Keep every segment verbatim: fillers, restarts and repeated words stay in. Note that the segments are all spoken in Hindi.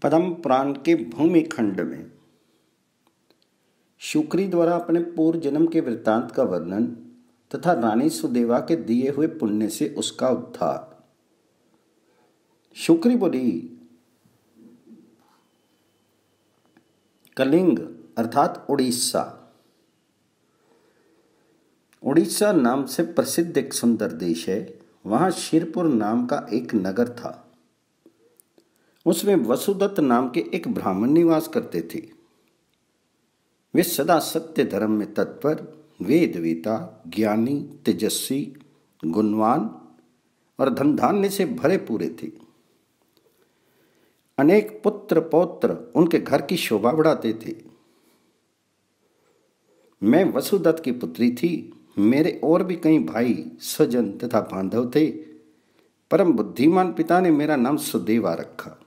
पद्म पुराण के भूमि खंड में शुक्री द्वारा अपने पूर्व जन्म के वृत्तांत का वर्णन तथा रानी सुदेवा के दिए हुए पुण्य से उसका उद्धार। शुक्री बोली, कलिंग अर्थात उड़ीसा। उड़ीसा नाम से प्रसिद्ध एक सुंदर देश है। वहां शिरपुर नाम का एक नगर था। उसमें वसुदत्त नाम के एक ब्राह्मण निवास करते थे। वे सदा सत्य धर्म में तत्पर, वेदवेता, ज्ञानी, तेजस्वी, गुणवान और धन धान्य से भरे पूरे थे। अनेक पुत्र पौत्र उनके घर की शोभा बढ़ाते थे। मैं वसुदत्त की पुत्री थी। मेरे और भी कई भाई, स्वजन तथा बांधव थे। परम बुद्धिमान पिता ने मेरा नाम सुदेवा रखा।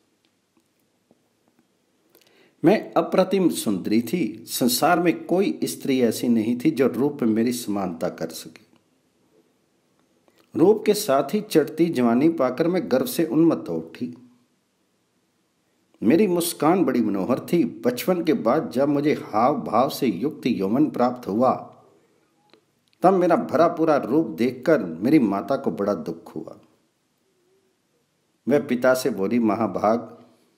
मैं अप्रतिम सुंदरी थी। संसार में कोई स्त्री ऐसी नहीं थी जो रूप में मेरी समानता कर सके। रूप के साथ ही चढ़ती जवानी पाकर मैं गर्व से उन्मत्त हो उठी। मेरी मुस्कान बड़ी मनोहर थी। बचपन के बाद जब मुझे हाव भाव से युक्त यौवन प्राप्त हुआ, तब मेरा भरा पूरा रूप देखकर मेरी माता को बड़ा दुख हुआ। वह पिता से बोली, महाभाग,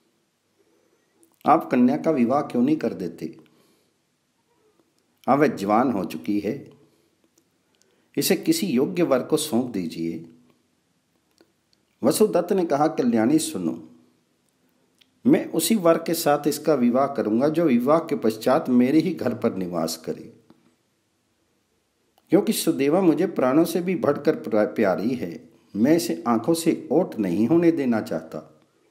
आप कन्या का विवाह क्यों नहीं कर देते? अब वह जवान हो चुकी है। इसे किसी योग्य वर को सौंप दीजिए। वसुदत्त ने कहा, कल्याणी सुनो, मैं उसी वर के साथ इसका विवाह करूंगा जो विवाह के पश्चात मेरे ही घर पर निवास करे, क्योंकि सुदेवा मुझे प्राणों से भी बढ़कर प्यारी है। मैं इसे आंखों से ओट नहीं होने देना चाहता।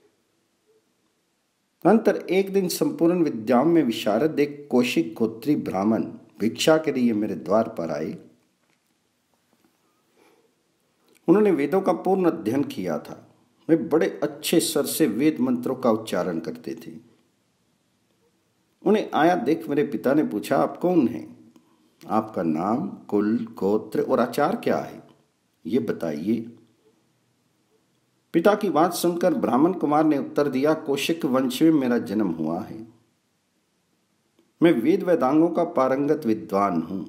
अंतर एक दिन संपूर्ण विद्याओं में विशारद एक कौशिक गोत्री ब्राह्मण भिक्षा के लिए मेरे द्वार पर आए। उन्होंने वेदों का पूर्ण अध्ययन किया था। वे बड़े अच्छे स्वर से वेद मंत्रों का उच्चारण करते थे। उन्हें आया देख मेरे पिता ने पूछा, आप कौन हैं? आपका नाम, कुल, गोत्र और आचार क्या है, ये बताइए। पिता की बात सुनकर ब्राह्मण कुमार ने उत्तर दिया, कौशिक वंश में मेरा जन्म हुआ है। मैं वेद वेदांगों का पारंगत विद्वान हूं।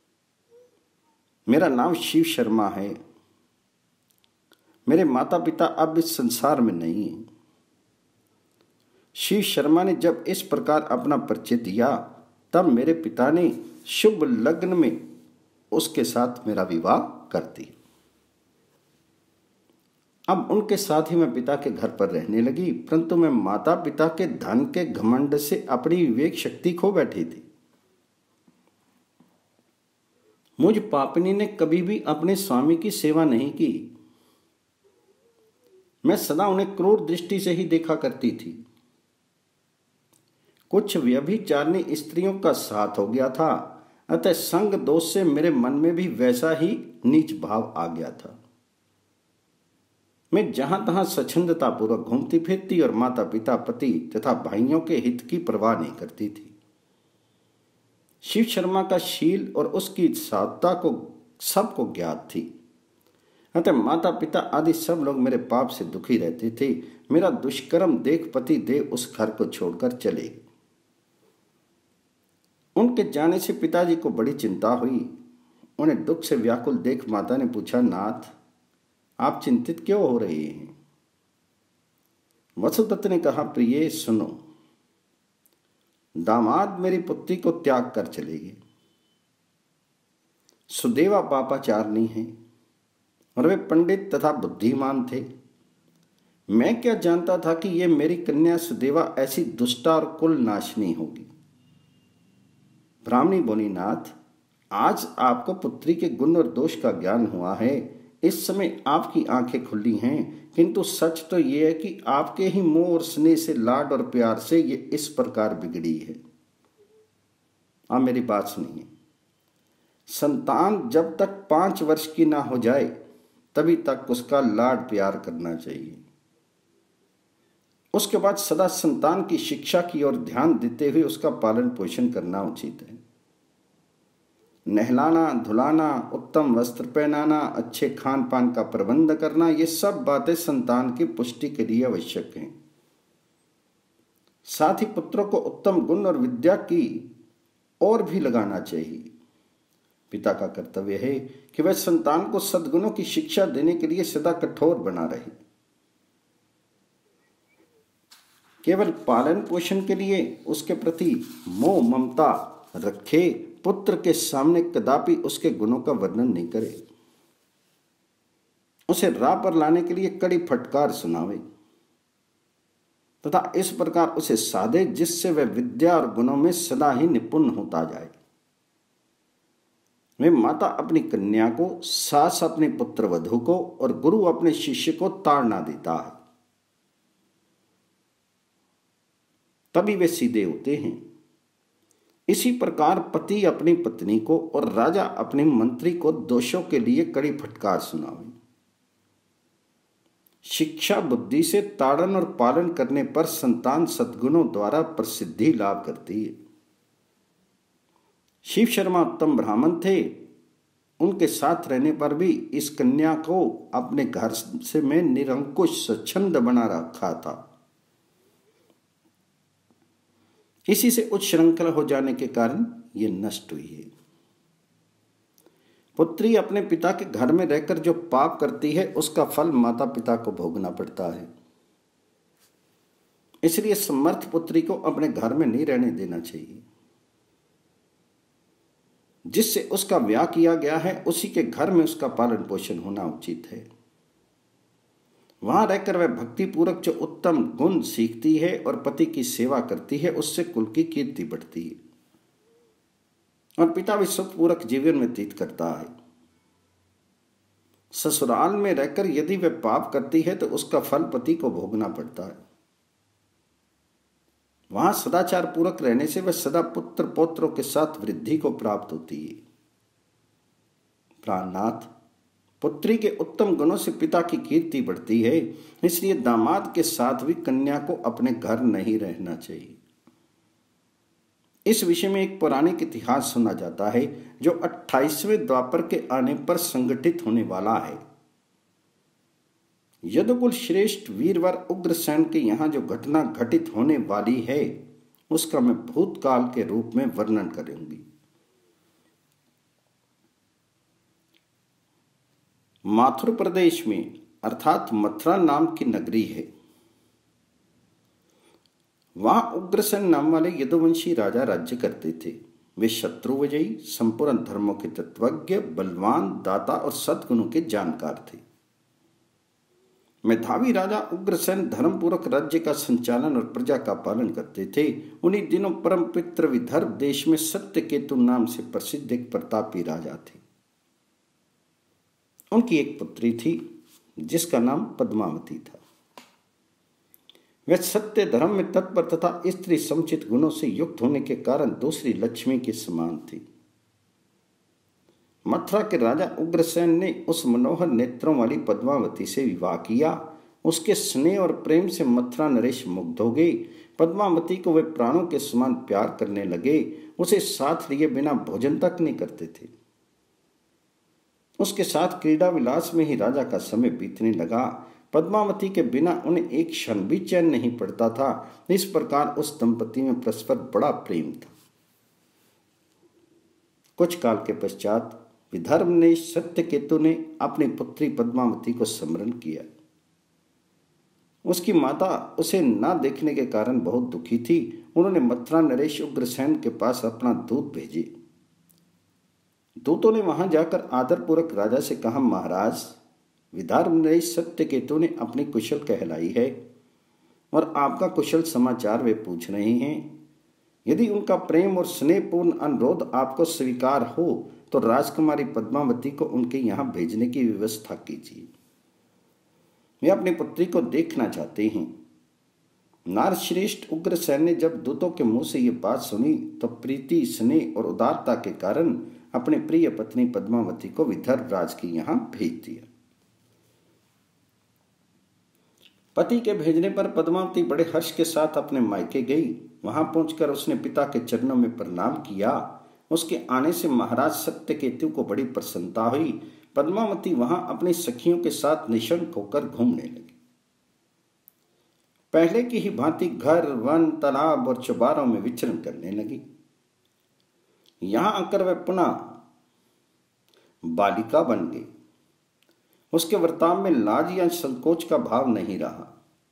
मेरा नाम शिव शर्मा है। मेरे माता पिता अब इस संसार में नहीं हैं। शिव शर्मा ने जब इस प्रकार अपना परिचय दिया, तब मेरे पिता ने शुभ लग्न में उसके साथ मेरा विवाह कर दिया। अब उनके साथ ही मैं पिता के घर पर रहने लगी, परंतु मैं माता पिता के धन के घमंड से अपनी विवेक शक्ति खो बैठी थी। मुझ पापनी ने कभी भी अपने स्वामी की सेवा नहीं की। मैं सदा उन्हें क्रूर दृष्टि से ही देखा करती थी। कुछ व्यभिचारिणी स्त्रियों का साथ हो गया था, अतः संग दोष से मेरे मन में भी वैसा ही नीच भाव आ गया था। मैं जहां तहां स्वच्छंदता पूर्वक घूमती फिरती और माता पिता, पति तथा भाइयों के हित की परवाह नहीं करती थी। शिव शर्मा का शील और उसकी साधुता को सबको ज्ञात थी, अतः माता पिता आदि सब लोग मेरे पाप से दुखी रहते थे। मेरा दुष्कर्म देख पति देव उस घर को छोड़कर चले। उनके जाने से पिताजी को बड़ी चिंता हुई। उन्हें दुख से व्याकुल देख माता ने पूछा, नाथ, आप चिंतित क्यों हो रहे हैं? वसुदत्त ने कहा, प्रिय सुनो, दामाद मेरी पुत्री को त्याग कर चले गए। सुदेवा पापाचारनी है और वे पंडित तथा बुद्धिमान थे। मैं क्या जानता था कि ये मेरी कन्या सुदेवा ऐसी दुष्टा और कुल नाशनी होगी। ब्राह्मणी बोली, नाथ, आज आपको पुत्री के गुण और दोष का ज्ञान हुआ है। इस समय आपकी आंखें खुली हैं, किंतु सच तो यह है कि आपके ही मोह और स्नेह से, लाड और प्यार से ये इस प्रकार बिगड़ी है। आप मेरी बात सुनिए। संतान जब तक पांच वर्ष की ना हो जाए, तभी तक उसका लाड प्यार करना चाहिए। उसके बाद सदा संतान की शिक्षा की ओर ध्यान देते हुए उसका पालन पोषण करना उचित है। नहलाना, धुलाना, उत्तम वस्त्र पहनाना, अच्छे खान पान का प्रबंध करना, ये सब बातें संतान की पुष्टि के लिए आवश्यक हैं। साथ ही पुत्रों को उत्तम गुण और विद्या की ओर भी लगाना चाहिए। पिता का कर्तव्य है कि वह संतान को सद्गुणों की शिक्षा देने के लिए सदा कठोर बना रहे। केवल पालन पोषण के लिए उसके प्रति मोह ममता रखे, पुत्र के सामने कदापि उसके गुणों का वर्णन नहीं करे। उसे राह पर लाने के लिए कड़ी फटकार सुनावे तथा इस प्रकार उसे साधे जिससे वह विद्या और गुणों में सदा ही निपुण होता जाए। वे माता अपनी कन्या को, सास अपने पुत्र वधू को और गुरु अपने शिष्य को ताड़ना देता है, तभी वे सीधे होते हैं। इसी प्रकार पति अपनी पत्नी को और राजा अपने मंत्री को दोषों के लिए कड़ी फटकार सुनावे। शिक्षा बुद्धि से ताड़न और पालन करने पर संतान सद्गुणों द्वारा प्रसिद्धि लाभ करती है। शिव शर्मा उत्तम ब्राह्मण थे। उनके साथ रहने पर भी इस कन्या को अपने घर से मैं निरंकुश स्वच्छंद बना रखा था। इसी से उच्च श्रृंखला हो जाने के कारण ये नष्ट हुई है। पुत्री अपने पिता के घर में रहकर जो पाप करती है उसका फल माता पिता को भोगना पड़ता है। इसलिए समर्थ पुत्री को अपने घर में नहीं रहने देना चाहिए। जिससे उसका ब्याह किया गया है उसी के घर में उसका पालन पोषण होना उचित है। वहां रहकर वह भक्ति पूर्वक जो उत्तम गुण सीखती है और पति की सेवा करती है, उससे कुल की कीर्ति बढ़ती है और पिता भी सुखपूर्वक जीवन व्यतीत करता है। ससुराल में रहकर यदि वह पाप करती है तो उसका फल पति को भोगना पड़ता है। वहां सदाचार पूर्वक रहने से वह सदा पुत्र पौत्रों के साथ वृद्धि को प्राप्त होती है। प्राणनाथ, पुत्री के उत्तम गुणों से पिता की कीर्ति बढ़ती है, इसलिए दामाद के साथ भी कन्या को अपने घर नहीं रहना चाहिए। इस विषय में एक पौराणिक इतिहास सुना जाता है जो अट्ठाईसवें द्वापर के आने पर संगठित होने वाला है। यदुकुल श्रेष्ठ वीरवर उग्रसेन के यहाँ जो घटना घटित होने वाली है उसका मैं भूतकाल के रूप में वर्णन करूंगी। माथुर प्रदेश में अर्थात मथुरा नाम की नगरी है। वहां उग्रसेन नाम वाले यदुवंशी राजा राज्य करते थे। वे शत्रु विजयी, संपूर्ण धर्मों के तत्वज्ञ, बलवान, दाता और सद्गुणों के जानकार थे। मेधावी राजा उग्रसेन धर्मपूर्वक राज्य का संचालन और प्रजा का पालन करते थे। उन्हीं दिनों परम पित्र विदर्भ देश में सत्यकेतु नाम से प्रसिद्ध एक प्रतापी राजा थे। उनकी एक पुत्री थी जिसका नाम पद्मावती था। वह सत्य धर्म में तत्पर तथा स्त्री समुचित गुणों से युक्त होने के कारण दूसरी लक्ष्मी के समान थी। मथुरा के राजा उग्रसेन ने उस मनोहर नेत्रों वाली पद्मावती से विवाह किया। उसके स्नेह और प्रेम से मथुरा नरेश मुग्ध हो गए। पद्मावती को वे प्राणों के समान प्यार करने लगे। उसे साथ लिए बिना भोजन तक नहीं करते थे। उसके साथ क्रीड़ा विलास में ही राजा का समय बीतने लगा। पद्मावती के बिना उन्हें एक क्षण भी चैन नहीं पड़ता था। इस प्रकार उस दंपति में परस्पर बड़ा प्रेम था। कुछ काल के पश्चात विदर्भ ने सत्यकेतु ने अपनी पुत्री पद्मावती को स्मरण किया। उसकी माता उसे न देखने के कारण बहुत दुखी थी। उन्होंने मथुरा नरेश उग्रसेन के पास अपना दूत भेजे। दूतों ने वहां जाकर आदरपूर्वक राजा से कहा, महाराज, विदर्भ नरेश सत्यकेतु ने अपनी कुशल कहलाई है और आपका कुशल समाचार वे पूछ रहे हैं। यदि उनका प्रेम और स्नेहपूर्ण अनुरोध आपको स्वीकार हो तो राजकुमारी पद्मावती को उनके यहाँ भेजने की व्यवस्था कीजिए। वे अपनी पुत्री को देखना चाहते हैं। नारश्रेष्ठ उग्रसेन ने जब दूतों के मुंह से ये बात सुनी तो प्रीति, स्नेह और उदारता के कारण अपने प्रिय पत्नी पद्मावती को विदर्भ राज के यहाँ भेज दिया। पति के भेजने पर पद्मावती बड़े हर्ष के साथ अपने मायके गई। वहां पहुंचकर उसने पिता के चरणों में प्रणाम किया। उसके आने से महाराज सत्यकेतु को बड़ी प्रसन्नता हुई। पद्मावती वहां अपनी सखियों के साथ निशंक होकर घूमने लगी। पहले की ही भांति घर, वन, तालाब और चौबारों में विचरण करने लगी। यहां आकर वह पुनः बालिका बन गई। उसके वर्ताव में लाज या संकोच का भाव नहीं रहा।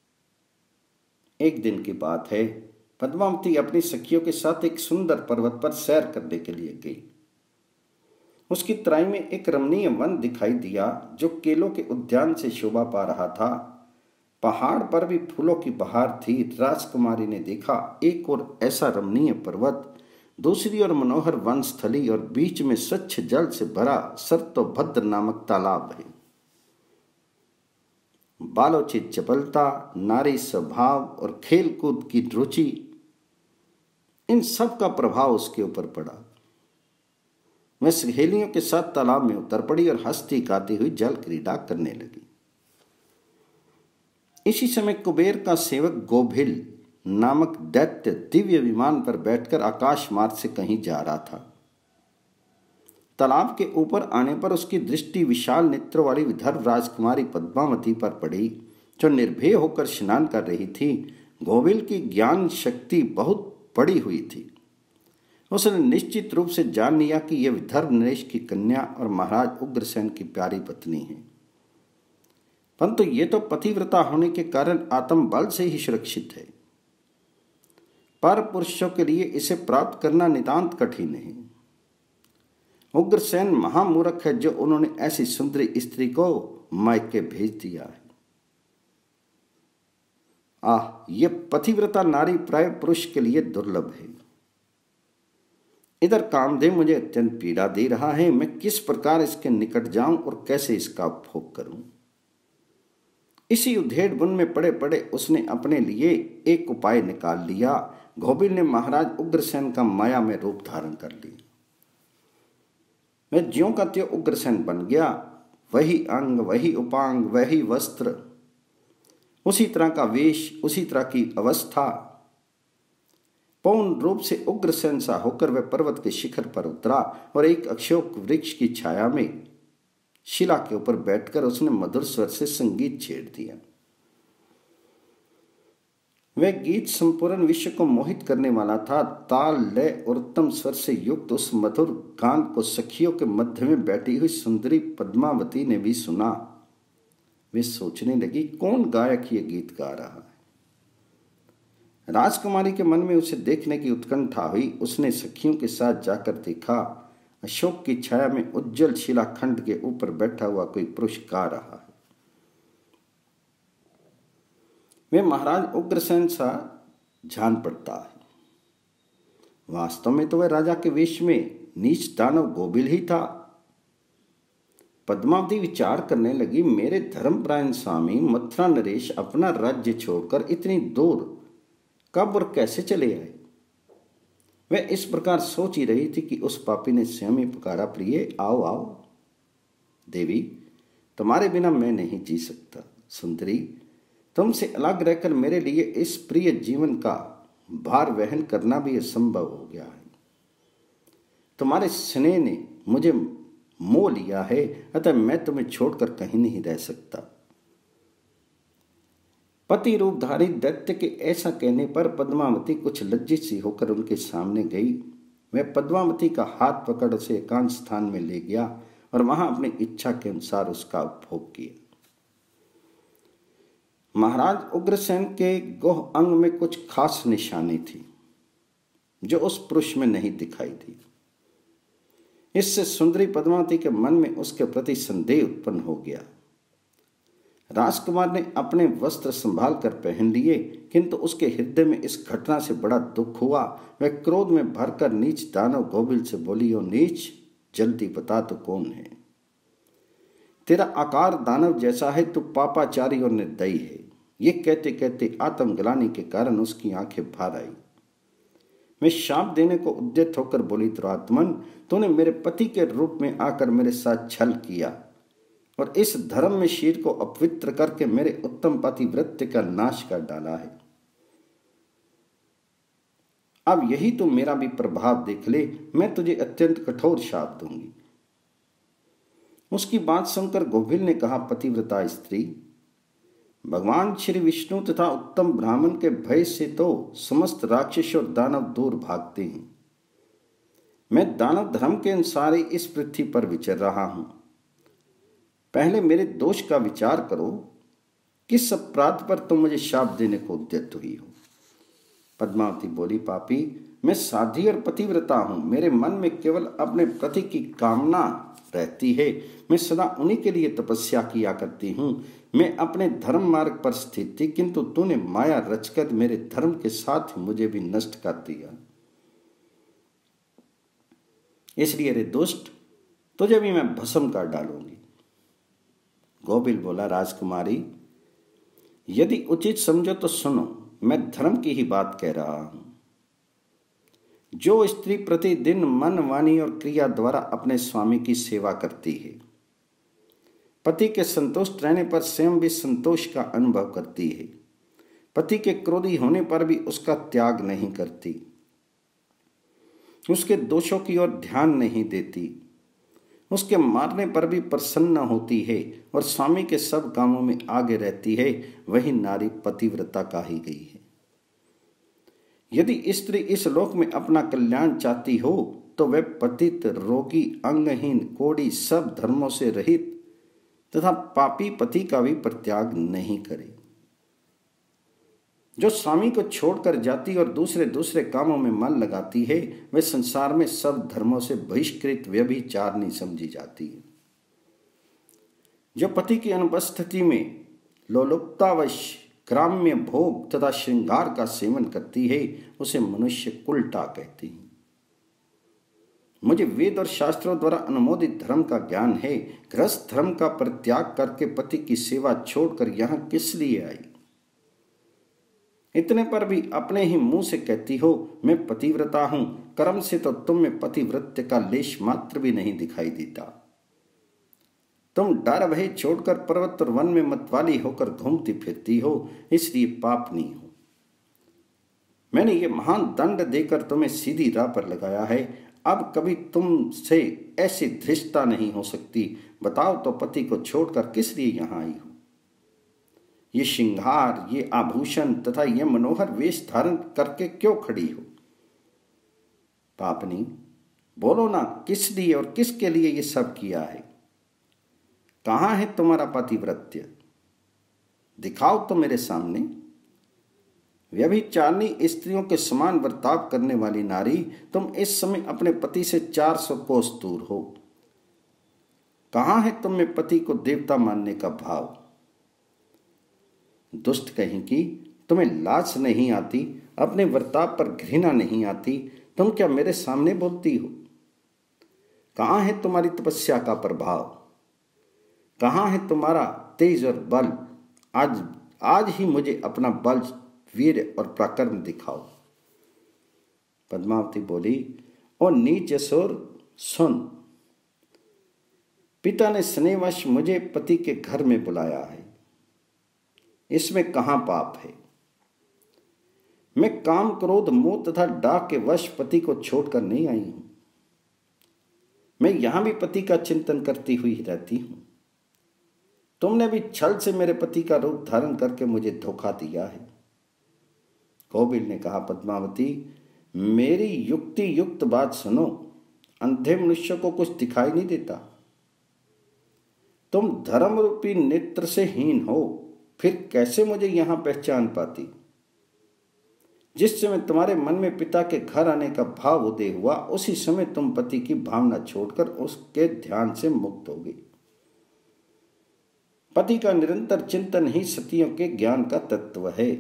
एक दिन की बात है, पद्मावती अपनी सखियों के साथ एक सुंदर पर्वत पर सैर करने के लिए गई। उसकी तराई में एक रमणीय वन दिखाई दिया जो केलों के उद्यान से शोभा पा रहा था। पहाड़ पर भी फूलों की बहार थी। राजकुमारी ने देखा, एक और ऐसा रमणीय पर्वत, दूसरी ओर मनोहर वन स्थली और बीच में स्वच्छ जल से भरा सर्तोभद्र नामक तालाब है। बालोचित चपलता, नारी स्वभाव और खेल कूद की रुचि, इन सब का प्रभाव उसके ऊपर पड़ा। वह सहेलियों के साथ तालाब में उतर पड़ी और हंसती गाती हुई जल क्रीड़ा करने लगी। इसी समय कुबेर का सेवक गोभिल नामक दैत्य दिव्य विमान पर बैठकर आकाश मार्ग से कहीं जा रहा था। तालाब के ऊपर आने पर उसकी दृष्टि विशाल नेत्रों वाली विदर्भ राजकुमारी पद्मावती पर पड़ी, जो निर्भय होकर स्नान कर रही थी। गोभिल की ज्ञान शक्ति बहुत बढ़ी हुई थी। उसने निश्चित रूप से जान लिया कि यह विदर्भ नरेश की कन्या और महाराज उग्रसेन की प्यारी पत्नी है, परंतु ये तो पतिव्रता होने के कारण आत्म बल से ही सुरक्षित है। पर पुरुषों के लिए इसे प्राप्त करना नितांत कठिन है। उग्रसेन महामूर्ख है जो उन्होंने ऐसी सुंदरी स्त्री को मायके भेज दिया है। आह, ये पतिव्रता नारी प्राय पुरुष के लिए दुर्लभ है। इधर कामदेव मुझे अत्यंत पीड़ा दे रहा है। मैं किस प्रकार इसके निकट जाऊं और कैसे इसका उपभोग करूं? इसी उधेड़ बुन में पड़े पड़े उसने अपने लिए एक उपाय निकाल लिया। गोभिल ने महाराज उग्रसेन का माया में रूप धारण कर लिया। वह ज्यों का त्यों उग्रसेन बन गया। वही अंग, वही उपांग, वही वस्त्र, उसी तरह का वेश, उसी तरह की अवस्था। पूर्ण रूप से उग्रसेन सा होकर वह पर्वत के शिखर पर उतरा और एक अशोक वृक्ष की छाया में शिला के ऊपर बैठकर उसने मधुर स्वर से संगीत छेड़ दिया। वह गीत संपूर्ण विश्व को मोहित करने वाला था। ताल, लय और उत्तम स्वर से युक्त उस मधुर गान को सखियों के मध्य में बैठी हुई सुंदरी पद्मावती ने भी सुना। वे सोचने लगी, कौन गायक ये गीत गा रहा है? राजकुमारी के मन में उसे देखने की उत्कंठा हुई। उसने सखियों के साथ जाकर देखा, अशोक की छाया में उज्जवल शिलाखंड के ऊपर बैठा हुआ कोई पुरुष गा रहा है। वे महाराज उग्रसेन सा जान पड़ता है। वास्तव में तो वह राजा के वेश में नीच दानव गोभिल ही था। पद्मावती विचार करने लगी, मेरे धर्मपरायण स्वामी मथुरा नरेश अपना राज्य छोड़कर इतनी दूर कब और कैसे चले आए? वह इस प्रकार सोच ही रही थी कि उस पापी ने स्वयं ही पुकारा, प्रिय आओ आओ। देवी, तुम्हारे बिना मैं नहीं जी सकता। सुंदरी, तुमसे अलग रहकर मेरे लिए इस प्रिय जीवन का भार वहन करना भी असंभव हो गया है। तुम्हारे स्नेह ने मुझे मोह लिया है, अतः मैं तुम्हें छोड़कर कहीं नहीं रह सकता। पति रूपधारी दैत्य के ऐसा कहने पर पद्मावती कुछ लज्जित सी होकर उनके सामने गई। वह पद्मावती का हाथ पकड़ उसे एकांत स्थान में ले गया और वहां अपनी इच्छा के अनुसार उसका उपभोग किया। महाराज उग्रसेन के गोह अंग में कुछ खास निशानी थी जो उस पुरुष में नहीं दिखाई थी। इससे सुंदरी पद्मावती के मन में उसके प्रति संदेह उत्पन्न हो गया। राजकुमार ने अपने वस्त्र संभाल कर पहन लिए, किंतु उसके हृदय में इस घटना से बड़ा दुख हुआ। वह क्रोध में भरकर नीच दानव गोभिल से बोली, ओ नीच, जल्दी बता तो कौन है? तेरा आकार दानव जैसा है, तू पापाचारी और निर्दयी है। ये कहते कहते आत्मग्लानि के कारण उसकी आंखें भर आई। मैं शाप देने को उद्यत होकर बोली, दुरात्मन, तूने मेरे पति के रूप में आकर मेरे साथ छल किया और इस धर्म में शीर को अपवित्र करके मेरे उत्तम पतिव्रत्य का नाश कर डाला है। अब यही तो मेरा भी प्रभाव देख ले, मैं तुझे अत्यंत कठोर शाप दूंगी। उसकी बात सुनकर गोभिल ने कहा, पतिव्रता स्त्री, भगवान श्री विष्णु तथा उत्तम ब्राह्मण के भय से तो समस्त राक्षस और दानव दूर भागते हैं। मैं दानव धर्म के अनुसार ही इस पृथ्वी पर विचर रहा हूं। पहले मेरे दोष का विचार करो। किस अपराध पर तुम मुझे शाप देने को उद्यत हुई हो? पद्मावती बोली, पापी, मैं साध्वी और पतिव्रता हूं। मेरे मन में केवल अपने पति की कामना रहती है। मैं सदा उन्हीं के लिए तपस्या किया करती हूँ। मैं अपने धर्म मार्ग पर स्थित थी, किंतु तूने माया रचकर मेरे धर्म के साथ मुझे भी नष्ट कर दिया। इसलिए रे दुष्ट, तुझे भी मैं भस्म कर डालूंगी। गोबिल बोला, राजकुमारी, यदि उचित समझो तो सुनो। मैं धर्म की ही बात कह रहा हूं। जो स्त्री प्रतिदिन मन, वाणी और क्रिया द्वारा अपने स्वामी की सेवा करती है, पति के संतुष्ट रहने पर स्वयं भी संतोष का अनुभव करती है, पति के क्रोधी होने पर भी उसका त्याग नहीं करती, उसके दोषों की ओर ध्यान नहीं देती, उसके मारने पर भी प्रसन्न होती है और स्वामी के सब कामों में आगे रहती है, वही नारी पतिव्रता कही गई है। यदि स्त्री इस लोक में अपना कल्याण चाहती हो तो वह पतित, रोगी, अंगहीन, कोढ़ी, सब धर्मों से रहित तथा पापी पति का भी परित्याग नहीं करे। जो स्वामी को छोड़कर जाती और दूसरे दूसरे कामों में मन लगाती है, वह संसार में सब धर्मों से बहिष्कृत व्यभिचारिणी समझी जाती है। जो पति की अनुपस्थिति में लोलुपतावश ग्राम्य भोग तथा श्रृंगार का सेवन करती है, उसे मनुष्य कुलटा कहते हैं। मुझे वेद और शास्त्रों द्वारा अनुमोदित धर्म का ज्ञान है। गृहस्थ धर्म का परित्याग करके पति की सेवा छोड़कर यहां किस लिए आई? इतने पर भी अपने ही मुंह से कहती हो मैं पतिव्रता हूं। कर्म से तो तुम में पतिव्रत्य का लेश मात्र भी नहीं दिखाई देता। तुम डर भय छोड़कर पर्वत और वन में मतवाली होकर घूमती फिरती हो, इसलिए पाप नहीं हो। मैंने ये महान दंड देकर तुम्हें सीधी राह पर लगाया है। अब कभी तुमसे ऐसी धृष्टता नहीं हो सकती। बताओ तो पति को छोड़कर किस लिए यहां आई हो? ये श्रृंगार, ये आभूषण तथा ये मनोहर वेश धारण करके क्यों खड़ी हो? पापनी, बोलो ना, किस लिए और किसके लिए ये सब किया है? कहां है तुम्हारा पतिव्रत्य? दिखाओ तो मेरे सामने। व्यभिचारिणी स्त्रियों के समान बर्ताव करने वाली नारी, तुम इस समय अपने पति से चार सौ कोस दूर हो। कहां है तुम में पति को देवता मानने का भाव? दुष्ट कहीं की, तुम्हें लाज नहीं आती? अपने बर्ताव पर घृणा नहीं आती? तुम क्या मेरे सामने बोलती हो? कहां है तुम्हारी तपस्या का प्रभाव? कहां है तुम्हारा तेज और बल? आज आज ही मुझे अपना बल, वीर और पराक्रम दिखाओ। पद्मावती बोली, ओ नीच असुर, सुन। पिता ने स्नेहवश मुझे पति के घर में बुलाया है। इसमें कहां पाप है? मैं काम, क्रोध, मोह तथा डाक के वश पति को छोड़कर नहीं आई हूं। मैं यहां भी पति का चिंतन करती हुई रहती हूं। तुमने भी छल से मेरे पति का रूप धारण करके मुझे धोखा दिया है। कोबिल ने कहा, पद्मावती, मेरी युक्ति युक्त बात सुनो। अंधे मनुष्य को कुछ दिखाई नहीं देता। तुम धर्म रूपी नेत्र से हीन हो, फिर कैसे मुझे यहां पहचान पाती? जिस समय तुम्हारे मन में पिता के घर आने का भाव उदय हुआ, उसी समय तुम पति की भावना छोड़कर उसके ध्यान से मुक्त हो गई। पति का निरंतर चिंतन ही सतियों के ज्ञान का तत्व है।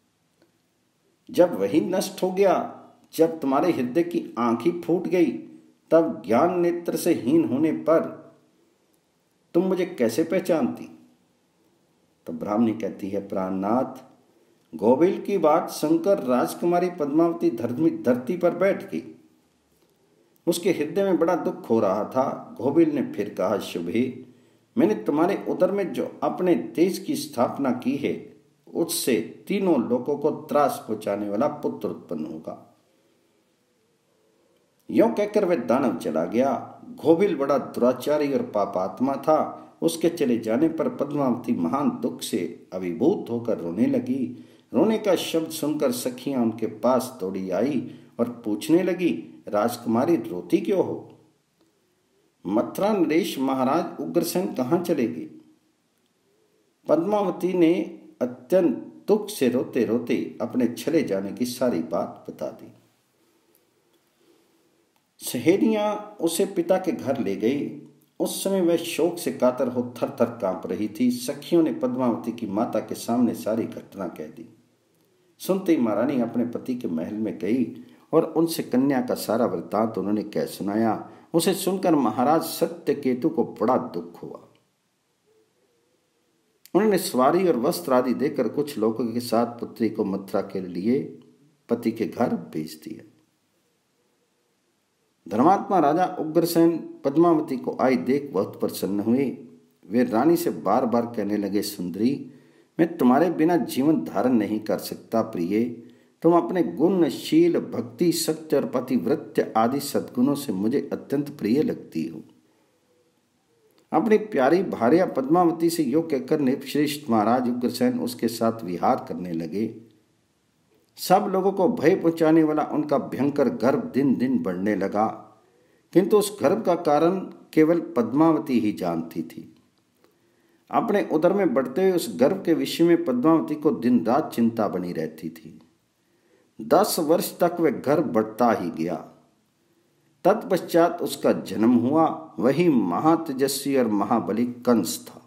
जब वही नष्ट हो गया, जब तुम्हारे हृदय की आंख ही फूट गई, तब ज्ञान नेत्र से हीन होने पर तुम मुझे कैसे पहचानती? तो ब्राह्मणी कहती है, प्राणनाथ, गोबिल की बात सुनकर राजकुमारी पद्मावती धरती पर बैठ गई। उसके हृदय में बड़ा दुख हो रहा था। गोबिल ने फिर कहा, शुभे, मैंने तुम्हारे उदर में जो अपने तेज की स्थापना की है, उससे तीनों लोगों को त्रास पहुंचाने वाला पुत्र उत्पन्न होगा। यों कहकर वह दानव चला गया। गोबिल बड़ा दुराचारी और पापात्मा था। उसके चले जाने पर पद्मावती महान दुख से अभिभूत होकर रोने लगी। रोने का शब्द सुनकर सखियां उनके पास दौड़ी आई और पूछने लगी, राजकुमारी रोती क्यों हो? मथुरा नरेश महाराज उग्रसेन कहाँ चले गए? पद्मावती ने अत्यंत दुख से रोते रोते अपने चले जाने की सारी बात बता दी। सहेलियां उसे पिता के घर ले गई। उस समय वह शोक से कातर हो थर थर कांप रही थी। सखियों ने पद्मावती की माता के सामने सारी घटना कह दी। सुनते ही महारानी अपने पति के महल में गई और उनसे कन्या का सारा वृत्तांत उन्होंने कह सुनाया। उसे सुनकर महाराज सत्यकेतु को बड़ा दुख हुआ। उन्होंने सवारी और वस्त्र आदि देकर कुछ लोगों के साथ पुत्री को मथुरा के लिए पति के घर भेज दिया। धर्मात्मा राजा उग्रसेन पद्मावती को आई देख बहुत प्रसन्न हुए। वे रानी से बार बार कहने लगे, सुंदरी, मैं तुम्हारे बिना जीवन धारण नहीं कर सकता। प्रिय, तुम अपने गुण, शील, भक्ति, सत्य और पतिव्रत्य आदि सद्गुणों से मुझे अत्यंत प्रिय लगती हो। अपनी प्यारी भार्या पद्मावती से यो कहकर नृपश्रेष्ठ महाराज उग्रसेन उसके साथ विहार करने लगे। सब लोगों को भय पहुंचाने वाला उनका भयंकर गर्व दिन दिन बढ़ने लगा, किंतु उस गर्व का कारण केवल पद्मावती ही जानती थी। अपने उदर में बढ़ते हुए उस गर्व के विषय में पद्मावती को दिन रात चिंता बनी रहती थी। दस वर्ष तक वह गर्व बढ़ता ही गया। तत्पश्चात उसका जन्म हुआ। वही महातेजस्वी और महाबली कंस था,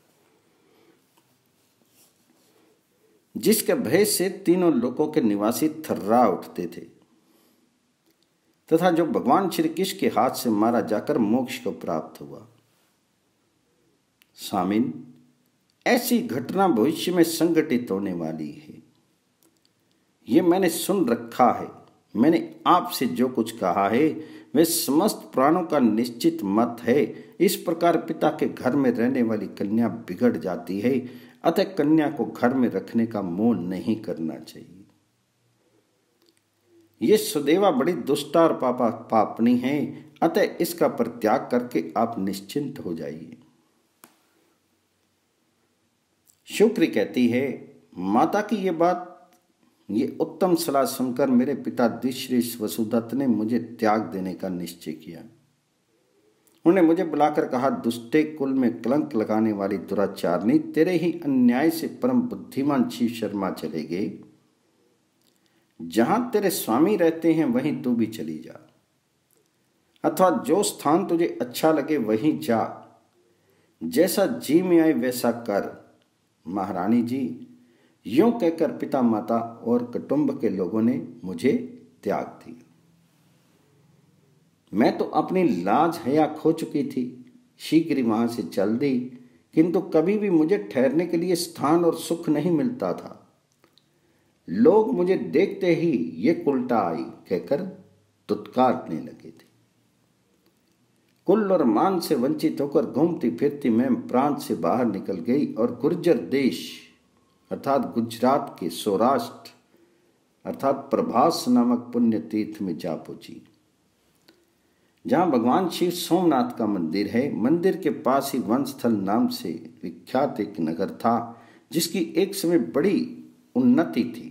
जिसके भय से तीनों लोकों के निवासी थर्रा उठते थे तथा जो भगवान श्री कृष्ण के हाथ से मारा जाकर मोक्ष को प्राप्त हुआ। स्वामिन, ऐसी घटना भविष्य में संघटित होने वाली है, ये मैंने सुन रखा है। मैंने आपसे जो कुछ कहा है वे समस्त प्राणों का निश्चित मत है। इस प्रकार पिता के घर में रहने वाली कन्या बिगड़ जाती है, अतः कन्या को घर में रखने का मोह नहीं करना चाहिए। ये सुदेवा बड़ी दुष्टा और पापा पापनी है, अतः इसका परित्याग करके आप निश्चिंत हो जाइए। शुक्री कहती है, माता की ये बात, ये उत्तम सलाह सुनकर मेरे पिता द्विश्रेष्ठ वसुदत्त ने मुझे त्याग देने का निश्चय किया। उन्होंने मुझे बुलाकर कहा, दुष्टे कुल में कलंक लगाने वाली दुराचारनी, तेरे ही अन्याय से परम बुद्धिमान शिव शर्मा चले गए। जहां तेरे स्वामी रहते हैं वहीं तू भी चली जा, अथवा जो स्थान तुझे अच्छा लगे वहीं जा। जैसा जी में आए वैसा कर। महारानी जी, यूं कहकर पिता, माता और कुटुंब के लोगों ने मुझे त्याग दिया। मैं तो अपनी लाज हया खो चुकी थी। शीघ्र ही वहां से चल दी, किंतु कभी भी मुझे ठहरने के लिए स्थान और सुख नहीं मिलता था। लोग मुझे देखते ही ये उल्टा आई कहकर दुत्कारने लगे थे। कुल और मान से वंचित होकर घूमती फिरती मैं प्रांत से बाहर निकल गई और गुर्जर देश अर्थात गुजरात के सौराष्ट्र अर्थात प्रभास नामक पुण्य तीर्थ में जा पहुंची, जहां भगवान शिव सोमनाथ का मंदिर है। मंदिर के पास ही वनस्थल नाम से विख्यात एक नगर था, जिसकी एक समय बड़ी उन्नति थी।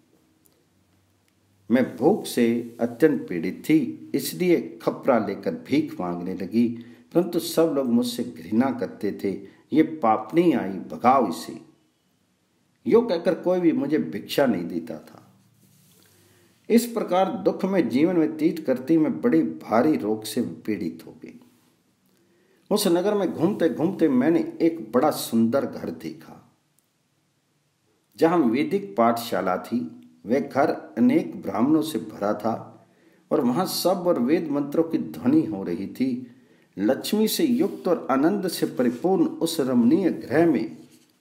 मैं भूख से अत्यंत पीड़ित थी, इसलिए खपरा लेकर भीख मांगने लगी, परंतु सब लोग मुझसे घृणा करते थे। ये पापनी आई, भगाओ इसे, यो कहकर कोई भी मुझे भिक्षा नहीं देता था। इस प्रकार दुख में जीवन व्यतीत करती मैं बड़ी भारी रोग से पीड़ित हो गई। उस नगर में घूमते घूमते मैंने एक बड़ा सुंदर घर देखा, जहां वैदिक पाठशाला थी। वह घर अनेक ब्राह्मणों से भरा था और वहां सब और वेद मंत्रों की ध्वनि हो रही थी। लक्ष्मी से युक्त और आनंद से परिपूर्ण उस रमणीय गृह में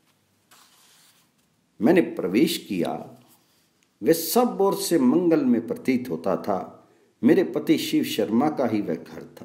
मैंने प्रवेश किया। वे सब ओर से मंगल में प्रतीत होता था। मेरे पति शिव शर्मा का ही वह घर था।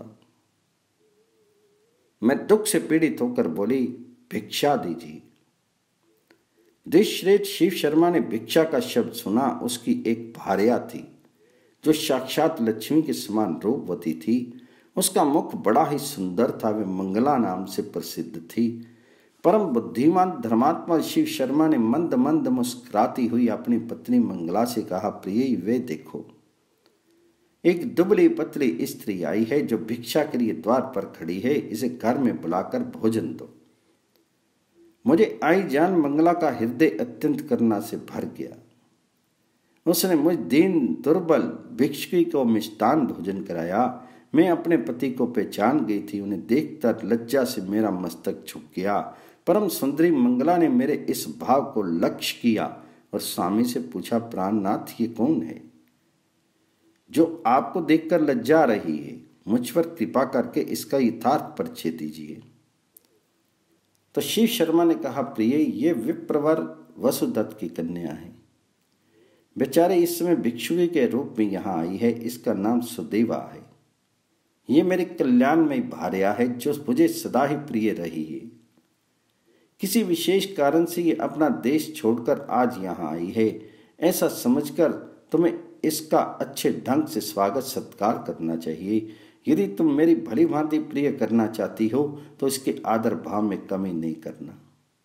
मैं दुख से पीड़ित होकर बोली, भिक्षा दीजिए। द्विश्रेष्ठ शिव शर्मा ने भिक्षा का शब्द सुना। उसकी एक भार्या थी जो साक्षात लक्ष्मी के समान रूपवती थी। उसका मुख बड़ा ही सुंदर था। वे मंगला नाम से प्रसिद्ध थी। परम बुद्धिमान धर्मात्मा शिव शर्मा ने मंद मंद मुस्कुराती हुई अपनी पत्नी मंगला से कहा, प्रिय वे देखो, एक दुबली पतली स्त्री आई है जो भिक्षा के लिए द्वार पर खड़ी है। इसे घर में बुलाकर भोजन दो। मुझे आई जान मंगला का हृदय अत्यंत करुणा से भर गया। उसने मुझ दीन दुर्बल भिक्षुकी को मिष्टान भोजन कराया। मैं अपने पति को पहचान गई थी। उन्हें देखकर लज्जा से मेरा मस्तक झुक गया। परम सुंदरी मंगला ने मेरे इस भाव को लक्ष्य किया और स्वामी से पूछा, प्राणनाथ ये कौन है जो आपको देखकर लज्जा रही है? मुझ पर कृपा करके इसका यथार्थ परिचय दीजिए। तो शिव शर्मा ने कहा, प्रिय ये विप्रवर वसुदत्त की कन्या है। बेचारे इस समय भिक्षुकी के रूप में यहाँ आई है। इसका नाम सुदेवा है। ये मेरे कल्याण में भार्या है जो मुझे सदा ही प्रिय रही है। किसी विशेष कारण से ये अपना देश छोड़कर आज यहाँ आई है। ऐसा समझकर तुम्हें इसका अच्छे ढंग से स्वागत सत्कार करना चाहिए। यदि तुम मेरी भली भांति प्रिय करना चाहती हो तो इसके आदर भाव में कमी नहीं करना।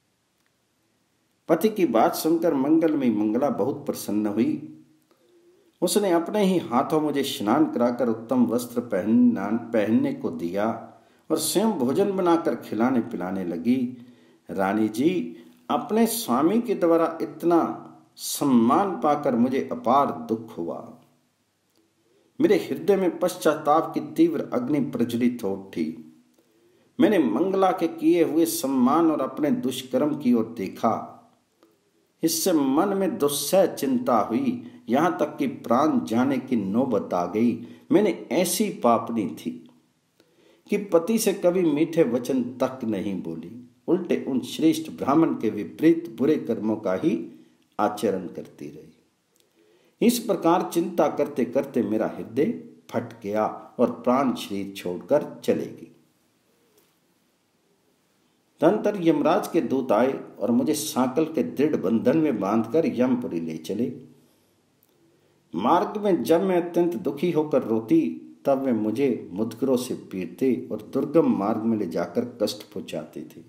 पति की बात सुनकर मंगलमयी मंगला बहुत प्रसन्न हुई। उसने अपने ही हाथों मुझे स्नान कराकर उत्तम वस्त्र पहनना पहनने को दिया और स्वयं भोजन बनाकर खिलाने पिलाने लगी। रानी जी, अपने स्वामी के द्वारा इतना सम्मान पाकर मुझे अपार दुख हुआ। मेरे हृदय में पश्चाताप की तीव्र अग्नि प्रज्वलित हो उठी। मैंने मंगला के किए हुए सम्मान और अपने दुष्कर्म की ओर देखा। इससे मन में दुस्सह चिंता हुई, यहाँ तक कि प्राण जाने की नौबत आ गई। मैंने ऐसी पापनी थी कि पति से कभी मीठे वचन तक नहीं बोली, उल्टे उन श्रेष्ठ ब्राह्मण के विपरीत बुरे कर्मों का ही आचरण करती रही। इस प्रकार चिंता करते करते मेरा हृदय फट गया और प्राण शरीर छोड़कर चले गए। तदंतर यमराज के दूत आए और मुझे सांकल के दृढ़ बंधन में बांधकर यमपुरी ले चले। मार्ग में जब मैं अत्यंत दुखी होकर रोती तब वे मुझे मुद्गरों से पीटते और दुर्गम मार्ग में ले जाकर कष्ट पहुंचाते थे।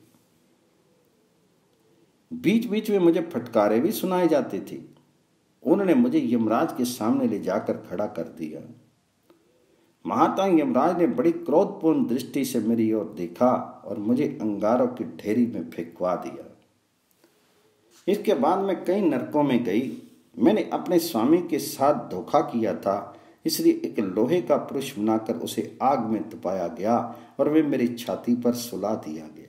बीच बीच में मुझे फटकारे भी सुनाए जाते थे। उन्होंने मुझे यमराज के सामने ले जाकर खड़ा कर दिया। महातांग यमराज ने बड़ी क्रोधपूर्ण दृष्टि से मेरी ओर देखा और मुझे अंगारों की ढेरी में फेंकवा दिया। इसके बाद मैं कई नरकों में गई। मैंने अपने स्वामी के साथ धोखा किया था, इसलिए एक लोहे का पुरुष बनाकर उसे आग में तपाया गया और वे मेरी छाती पर सुला दिया गया।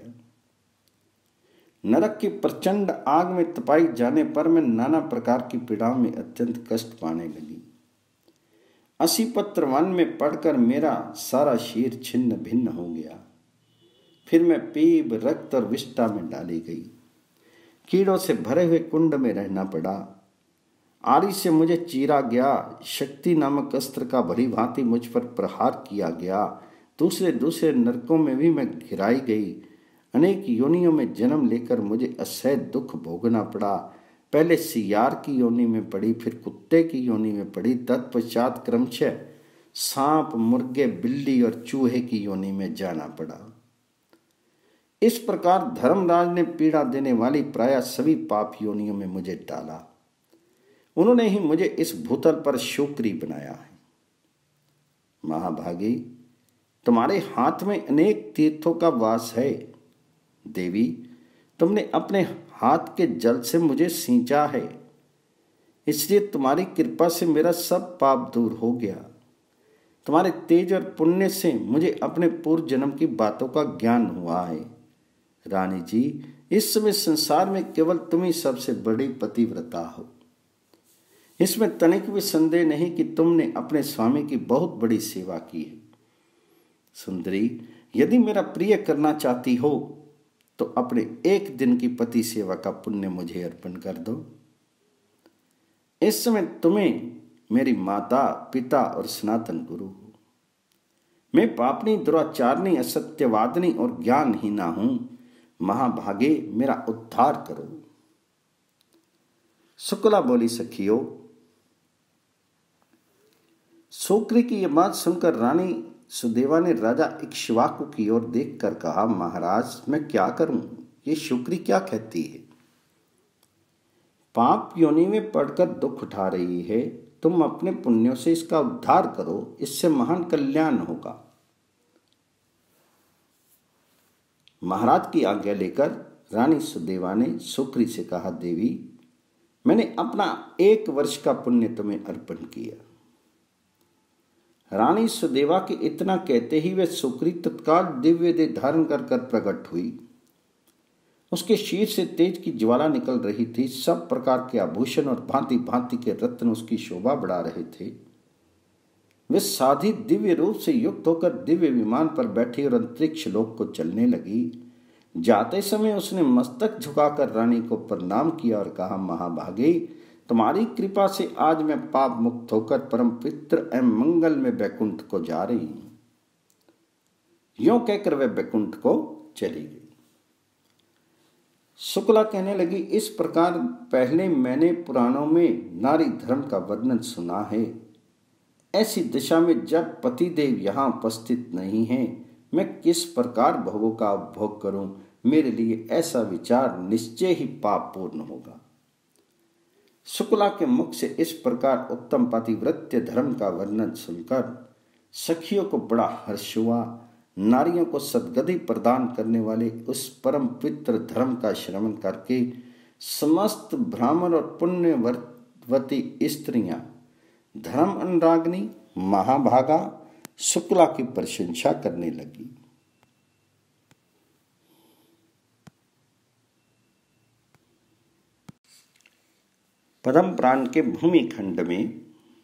नरक की प्रचंड आग में तपाई जाने पर मैं नाना प्रकार की पीड़ाओं में अत्यंत कष्ट पाने लगी। असी पत्र वन में पड़कर मेरा सारा शरीर छिन्न भिन्न हो गया। फिर मैं पीप, रक्त और विष्ठा में डाली गई। कीड़ों से भरे हुए कुंड में रहना पड़ा। आरी से मुझे चीरा गया। शक्ति नामक अस्त्र का भली भांति मुझ पर प्रहार किया गया। दूसरे दूसरे नरकों में भी मैं घिराई गई। अनेक योनियों में जन्म लेकर मुझे असह्य दुख भोगना पड़ा। पहले सियार की योनि में पड़ी, फिर कुत्ते की योनि में पड़ी, तत्पश्चात क्रमशः सांप, मुर्गे, बिल्ली और चूहे की योनि में जाना पड़ा। इस प्रकार धर्मराज ने पीड़ा देने वाली प्रायः सभी पाप योनियों में मुझे डाला। उन्होंने ही मुझे इस भूतल पर शोकरी बनाया है। महाभागी, तुम्हारे हाथ में अनेक तीर्थों का वास है। देवी, तुमने अपने हाथ के जल से मुझे सींचा है, इसलिए तुम्हारी कृपा से मेरा सब पाप दूर हो गया। तुम्हारे तेज और पुण्य से मुझे अपने पूर्व जन्म की बातों का ज्ञान हुआ है। रानी जी, इस समय संसार में केवल तुम ही सबसे बड़ी पतिव्रता हो। इसमें तनिक भी संदेह नहीं कि तुमने अपने स्वामी की बहुत बड़ी सेवा की है। सुंदरी, यदि मेरा प्रिय करना चाहती हो तो अपने एक दिन की पति सेवा का पुण्य मुझे अर्पण कर दो। इस समय तुम्हें मेरी माता, पिता और सनातन गुरु हो। मैं पापनी, दुराचारणी, असत्यवादिनी और ज्ञानहीना हूं। महाभागे, मेरा उद्धार करो। शुक्ला बोली, सखियो, शोकरी की यह बात सुनकर रानी सुदेवा ने राजा इक्ष्वाकु की ओर देखकर कहा, महाराज मैं क्या करूं, ये शुक्री क्या कहती है? पाप योनि में पड़कर दुख उठा रही है, तुम अपने पुण्यों से इसका उद्धार करो, इससे महान कल्याण होगा। महाराज की आज्ञा लेकर रानी सुदेवा ने शुक्री से कहा, देवी मैंने अपना एक वर्ष का पुण्य तुम्हें अर्पण किया। रानी सुदेवा के इतना कहते ही वे शुक्री तत्काल दिव्य देह धारण कर कर प्रकट हुई। उसके शीर से तेज की ज्वाला निकल रही थी। सब प्रकार के आभूषण और भांति भांति के रत्न उसकी शोभा बढ़ा रहे थे। वे साधी दिव्य रूप से युक्त होकर दिव्य विमान पर बैठी और अंतरिक्ष लोक को चलने लगी। जाते समय उसने मस्तक झुकाकर रानी को प्रणाम किया और कहा, महाभागे तुम्हारी कृपा से आज मैं पाप मुक्त होकर परम पवित्र एवं मंगल में बैकुंठ को जा रही हूं। यों कहकर वह बैकुंठ को चली गई। शुक्ला कहने लगी, इस प्रकार पहले मैंने पुराणों में नारी धर्म का वर्णन सुना है। ऐसी दिशा में जब पतिदेव यहाँ उपस्थित नहीं है, मैं किस प्रकार भोगों का उपभोग करूं? मेरे लिए ऐसा विचार निश्चय ही पाप पूर्ण होगा। शुक्ला के मुख से इस प्रकार उत्तम पतिव्रत्य धर्म का वर्णन सुनकर सखियों को बड़ा हर्ष हुआ। नारियों को सद्गति प्रदान करने वाले उस परम पवित्र धर्म का श्रवण करके समस्त ब्राह्मण और पुण्यवती स्त्रियां धर्म अनुरागिनी महाभागा शुक्ला की प्रशंसा करने लगी। पद्म पुराण के भूमि खंड में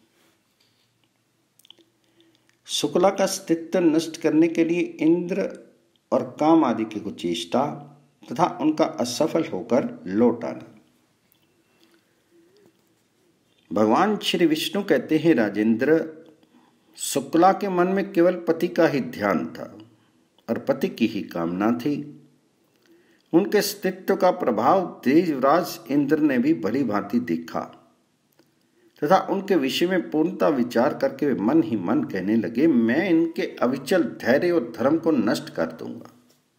शुक्ला का अस्तित्व नष्ट करने के लिए इंद्र और काम आदि की कुचेष्टा तथा उनका असफल होकर लौट आना। भगवान श्री विष्णु कहते हैं, राजेंद्र शुक्ला के मन में केवल पति का ही ध्यान था और पति की ही कामना थी। उनके अस्तित्व का प्रभाव देवराज इंद्र ने भी भली भांति देखा तथा उनके विषय में पूर्णता विचार करके वे मन ही मन कहने लगे, मैं इनके अविचल धैर्य और धर्म को नष्ट कर दूंगा।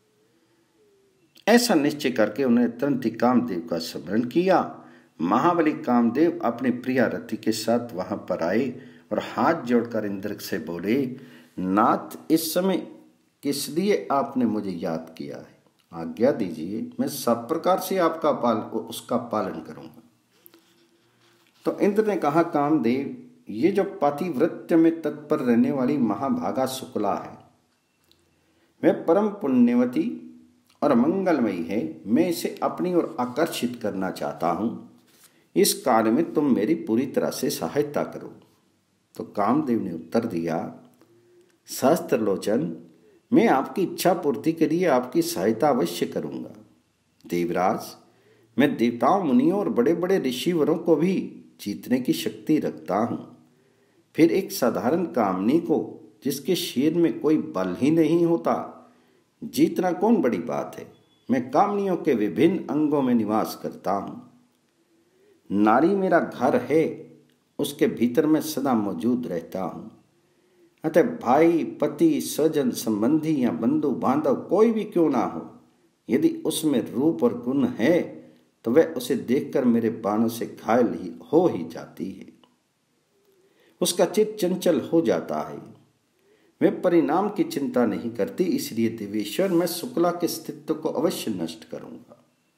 ऐसा निश्चय करके उन्होंने तुरंत ही कामदेव का स्मरण किया। महाबली कामदेव अपने प्रिया रति के साथ वहां पर आए और हाथ जोड़कर इंद्र से बोले, नाथ इस समय किस लिए आपने मुझे याद किया है? आज्ञा दीजिए, मैं सब प्रकार से आपका पाल उसका पालन करूंगा। तो इंद्र ने कहा, कामदेव ये जो पतिव्रत्य में तत्पर रहने वाली महाभागा शुक्ला है, वह परम पुण्यवती और मंगलमयी है। मैं इसे अपनी ओर आकर्षित करना चाहता हूं। इस कार्य में तुम मेरी पूरी तरह से सहायता करो। तो कामदेव ने उत्तर दिया, सहस्त्रलोचन मैं आपकी इच्छा पूर्ति के लिए आपकी सहायता अवश्य करूंगा। देवराज मैं देवताओं मुनियों और बड़े बड़े ऋषिवरों को भी जीतने की शक्ति रखता हूं। फिर एक साधारण कामनी को जिसके शरीर में कोई बल ही नहीं होता जीतना कौन बड़ी बात है? मैं कामनियों के विभिन्न अंगों में निवास करता हूं। नारी मेरा घर है, उसके भीतर मैं सदा मौजूद रहता हूं। अतः भाई पति स्वजन संबंधी या बंधु बांधव कोई भी क्यों ना हो, यदि उसमें रूप और गुण है तो वह उसे देखकर मेरे बाणों से घायल ही हो ही जाती है। उसका चित्त चंचल हो जाता है। वह परिणाम की चिंता नहीं करती। इसलिए देवेश्वर मैं शुक्ला के अस्तित्व को अवश्य नष्ट करूंगा।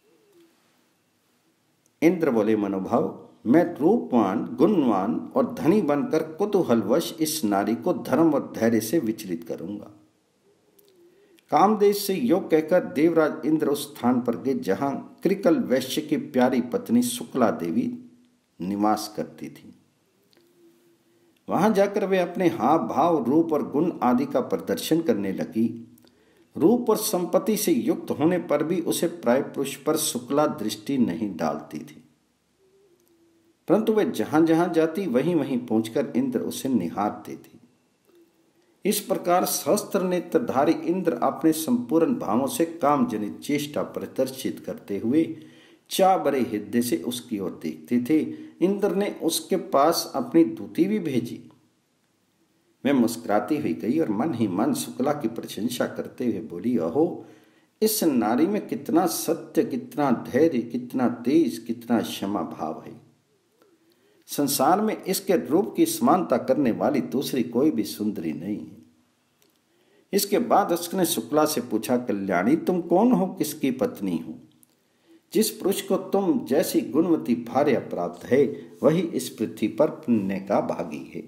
इंद्र बोले, मनोभाव मैं रूपवान गुणवान और धनी बनकर कुतूहलवश इस नारी को धर्म और धैर्य से विचलित करूंगा। कामदेव से योग कहकर देवराज इंद्र उस स्थान पर गए जहां कृकल वैश्य की प्यारी पत्नी शुक्ला देवी निवास करती थी। वहां जाकर वे अपने हाव भाव रूप और गुण आदि का प्रदर्शन करने लगी। रूप और संपत्ति से युक्त होने पर भी उसे प्राय पुरुष पर शुक्ला दृष्टि नहीं डालती थी, परंतु वह जहां जहां जाती वहीं वहीं पहुंचकर इंद्र उसे निहारते थे। इस प्रकार सहस्त्र नेत्रधारी इंद्र अपने संपूर्ण भावों से काम जनित चेष्टा प्रदर्शित करते हुए चा बड़े हृदय से उसकी ओर देखते थे। इंद्र ने उसके पास अपनी दूती भी भेजी। वह मुस्कुराती हुई गई और मन ही मन शुक्ला की प्रशंसा करते हुए बोली, अहो, इस नारी में कितना सत्य, कितना धैर्य, कितना तेज, कितना क्षमा भाव है। संसार में इसके रूप की समानता करने वाली दूसरी कोई भी सुंदरी नहीं है। इसके बाद उसने शुक्ला से पूछा, कल्याणी, तुम कौन हो, किसकी पत्नी हो? जिस पुरुष को तुम जैसी गुणवती भार्या प्राप्त है वही इस पृथ्वी पर पुण्य का भागी है।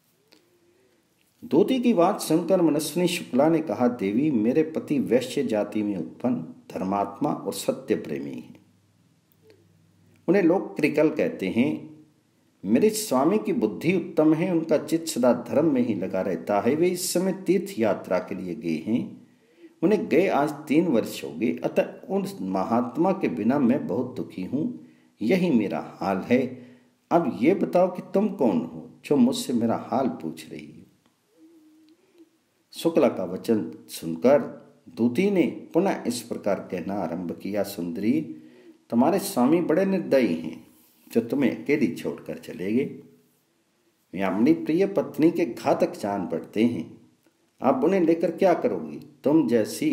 दूती की बात सुनकर मनस्विनी शुक्ला ने कहा, देवी, मेरे पति वैश्य जाति में उत्पन्न धर्मात्मा और सत्य प्रेमी हैं। उन्हें लोग कृकल कहते हैं। मेरे स्वामी की बुद्धि उत्तम है, उनका चित्त सदा धर्म में ही लगा रहता है। वे इस समय तीर्थ यात्रा के लिए गए हैं। उन्हें गए आज तीन वर्ष हो गए, अतः उन महात्मा के बिना मैं बहुत दुखी हूँ। यही मेरा हाल है। अब ये बताओ कि तुम कौन हो जो मुझसे मेरा हाल पूछ रही हो? शुक्ला का वचन सुनकर दूती ने पुनः इस प्रकार कहना आरंभ किया, सुंदरी, तुम्हारे स्वामी बड़े निर्दयी हैं जो तुम्हें अकेली छोड़कर चले गए। वे अपनी प्रिय पत्नी के घातक जान पड़ते हैं। आप उन्हें लेकर क्या करोगी? तुम जैसी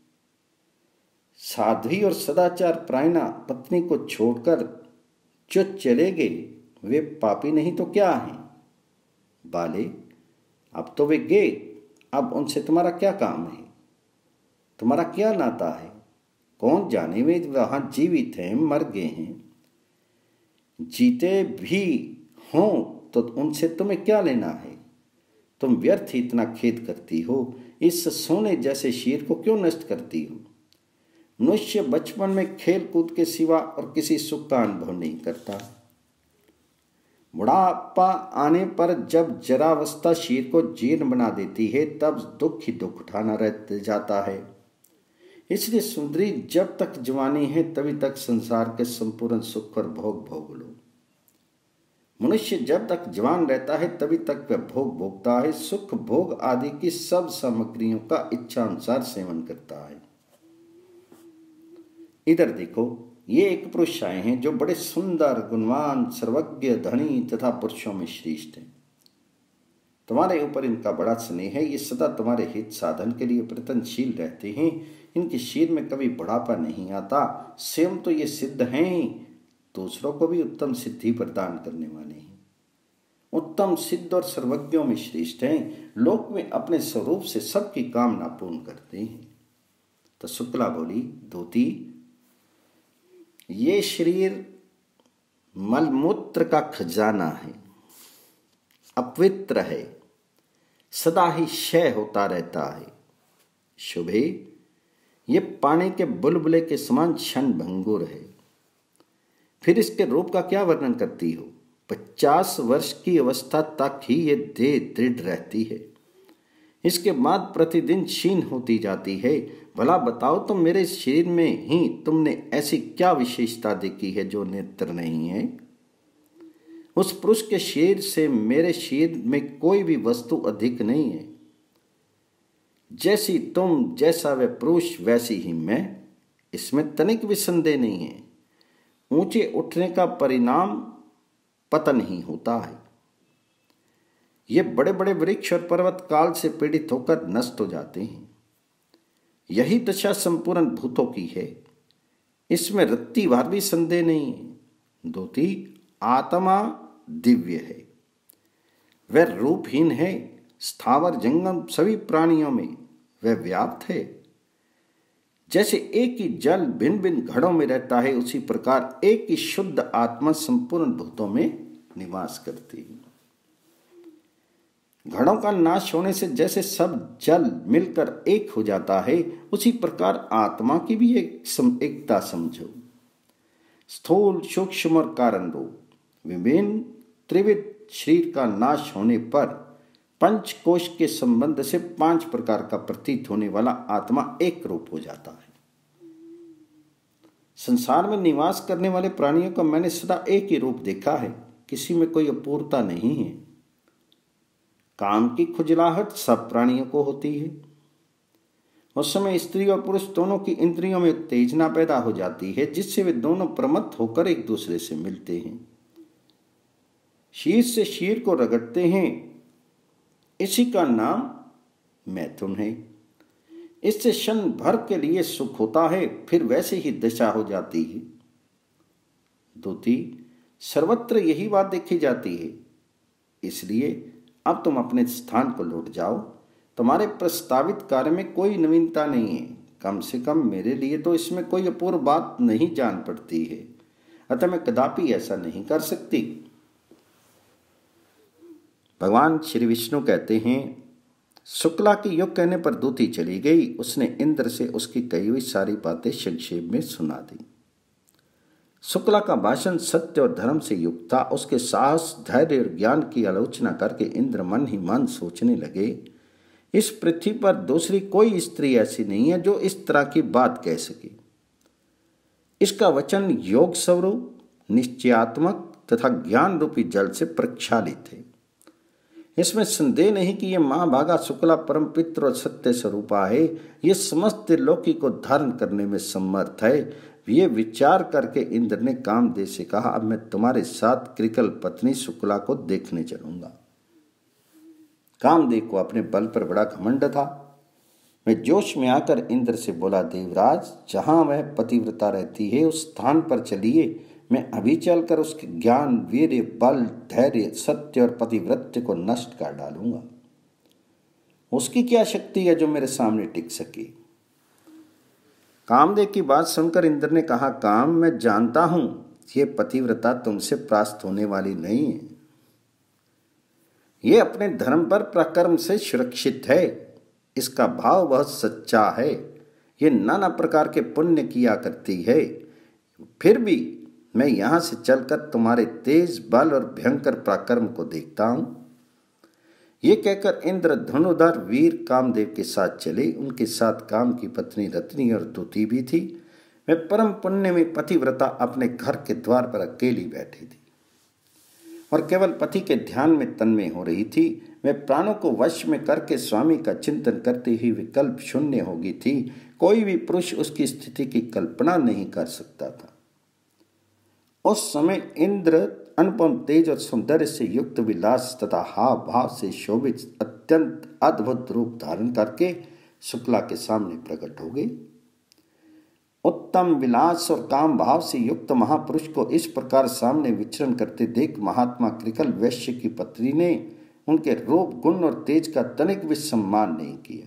साध्वी और सदाचार प्रायणा पत्नी को छोड़कर जो चले गए वे पापी नहीं तो क्या हैं? बाले, अब तो वे गए, अब उनसे तुम्हारा क्या काम है? तुम्हारा क्या नाता है? कौन जाने वे वहां जीवित हैं, मर गए हैं। जीते भी हों तो उनसे तुम्हें क्या लेना है? तुम व्यर्थ ही इतना खेद करती हो। इस सोने जैसे शीर को क्यों नष्ट करती हो? मनुष्य बचपन में खेल कूद के सिवा और किसी सुख का अनुभव नहीं करता। बुढ़ापा आने पर जब जरावस्था शीर को जीर्ण बना देती है तब दुख ही दुख उठाना रह जाता है। इसलिए सुंदरी, जब तक जवानी है तभी तक संसार के संपूर्ण सुख और भोग भोग लो। मनुष्य जब तक जवान रहता है तभी तक वह भोग भोगता है, सुख भोग आदि की सब सामग्रियों का इच्छा अनुसार सेवन करता है। इधर देखो, ये एक पुरुष आए हैं जो बड़े सुंदर, गुणवान, सर्वज्ञ, धनी तथा पुरुषों में श्रेष्ठ हैं। तुम्हारे ऊपर इनका बड़ा स्नेह है। ये सदा तुम्हारे हित साधन के लिए प्रयत्नशील रहते हैं। इनके शरीर में कभी बुढ़ापा नहीं आता। स्वयं तो ये सिद्ध हैं, दूसरों को भी उत्तम सिद्धि प्रदान करने वाले हैं। उत्तम, सिद्ध और सर्वज्ञों में श्रेष्ठ हैं। लोक में अपने स्वरूप से सबकी कामना पूर्ण करते हैं। तो शुक्ला बोली, दूती, ये शरीर मलमूत्र का खजाना है, अपवित्र है, सदा ही क्षय होता रहता है। शुभे, ये पानी के बुलबुले के समान क्षण भंगुर है। फिर इसके रूप का क्या वर्णन करती हो? पचास वर्ष की अवस्था तक ही ये देह दृढ़ रहती है। इसके बाद प्रतिदिन क्षीण होती जाती है। भला बताओ, तो मेरे शरीर में ही तुमने ऐसी क्या विशेषता देखी है जो नेत्र नहीं है? उस पुरुष के शरीर से मेरे शरीर में कोई भी वस्तु अधिक नहीं है। जैसी तुम, जैसा वह पुरुष, वैसी ही मैं, इसमें तनिक भी संदेह नहीं है। ऊंचे उठने का परिणाम पतन ही होता है। ये बड़े बड़े वृक्ष और पर्वत काल से पीड़ित होकर नष्ट हो जाते हैं। यही दशा संपूर्ण भूतों की है। इसमें रत्ती भर भी संदेह नहीं है। दूती, आत्मा दिव्य है, वह रूपहीन है। स्थावर जंगम सभी प्राणियों में वह व्याप्त है। जैसे एक ही जल भिन्न भिन्न घड़ों में रहता है, उसी प्रकार एक ही शुद्ध आत्मा संपूर्ण भूतों में निवास करती है। घड़ों का नाश होने से जैसे सब जल मिलकर एक हो जाता है, उसी प्रकार आत्मा की भी एक सम, एकता समझो। स्थूल, सूक्ष्म और कारण रूप विभिन्न त्रिविध शरीर का नाश होने पर पंच कोश के संबंध से पांच प्रकार का प्रतीत होने वाला आत्मा एक रूप हो जाता है। संसार में निवास करने वाले प्राणियों का मैंने सदा एक ही रूप देखा है, किसी में कोई अपूर्णता नहीं है। काम की खुजलाहट सब प्राणियों को होती है। उस समय स्त्री और पुरुष दोनों की इंद्रियों में उत्तेजना पैदा हो जाती है, जिससे वे दोनों प्रमत्त होकर एक दूसरे से मिलते हैं, शीर से शीर को रगड़ते हैं इसी का नाम मैथुन है। इससे क्षण भर के लिए सुख होता है, फिर वैसे ही दशा हो जाती है। दूती, सर्वत्र यही बात देखी जाती है। इसलिए अब तुम अपने स्थान को लौट जाओ। तुम्हारे प्रस्तावित कार्य में कोई नवीनता नहीं है। कम से कम मेरे लिए तो इसमें कोई अपूर्व बात नहीं जान पड़ती है, अतः मैं कदापि ऐसा नहीं कर सकती। भगवान श्री विष्णु कहते हैं, शुक्ला की युग कहने पर दूती चली गई। उसने इंद्र से उसकी कही हुई सारी बातें संक्षेप में सुना दी। शुक्ला का भाषण सत्य और धर्म से युक्त था। उसके साहस, धैर्य और ज्ञान की आलोचना करके इंद्र मन ही मन सोचने लगे, इस पृथ्वी पर दूसरी कोई स्त्री ऐसी नहीं है जो इस तरह की बात कह सके। इसका वचन योग स्वरूप, निश्चयात्मक तथा ज्ञान रूपी जल से प्रक्षालित है। इसमें संदेह नहीं कि यह महाभागा शुक्ला परम पित्र और सत्य स्वरूपा है। यह समस्त लोकी को धारण करने में समर्थ है। ये विचार करके इंद्र ने कामदेव से कहा, अब मैं तुम्हारे साथ कृकल पत्नी शुक्ला को देखने चलूंगा। कामदेव को अपने बल पर बड़ा घमंड था। मैं जोश में आकर इंद्र से बोला, देवराज, जहां वह पतिव्रता रहती है उस स्थान पर चलिए। मैं अभी चलकर उसके ज्ञान, वीर्य, बल, धैर्य, सत्य और पतिव्रत्य को नष्ट कर डालूंगा। उसकी क्या शक्ति है जो मेरे सामने टिक सके। कामदेव की बात सुनकर इंद्र ने कहा, काम, मैं जानता हूं ये पतिव्रता तुमसे प्राप्त होने वाली नहीं है। ये अपने धर्म पर प्रकर्म से सुरक्षित है। इसका भाव बहुत सच्चा है। ये नाना प्रकार के पुण्य किया करती है। फिर भी मैं यहां से चलकर तुम्हारे तेज, बल और भयंकर पराक्रम को देखता हूं। ये कहकर इंद्र धनुधर वीर कामदेव के साथ चले। उनके साथ काम की पत्नी रत्नी और दूती भी थी। मैं परम पुण्य में पतिव्रता अपने घर के द्वार पर अकेली बैठी थी और केवल पति के ध्यान में तन्मय हो रही थी। मैं प्राणों को वश में करके स्वामी का चिंतन करते ही विकल्प शून्य हो गई थी। कोई भी पुरुष उसकी स्थिति की कल्पना नहीं कर सकता था। उस समय इंद्र अनुपम तेज और सौंदर्य से युक्त विलास तथा हाव भाव से शोभित अत्यंत अद्भुत रूप धारण करके शुक्ला के सामने प्रकट हो गए। उत्तम विलास और काम भाव से युक्त महापुरुष को इस प्रकार सामने विचरण करते देख महात्मा कृकल वैश्य की पत्नी ने उनके रूप, गुण और तेज का तनिक भी सम्मान नहीं किया।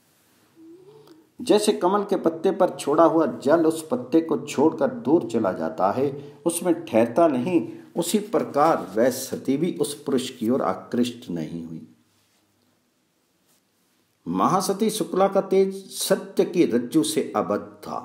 जैसे कमल के पत्ते पर छोड़ा हुआ जल उस पत्ते को छोड़कर दूर चला जाता है, उसमें ठहरता नहीं, उसी प्रकार वह सती भी उस पुरुष की ओर आकृष्ट नहीं हुई। महासती शुक्ला का तेज सत्य की रज्जु से आबद्ध था।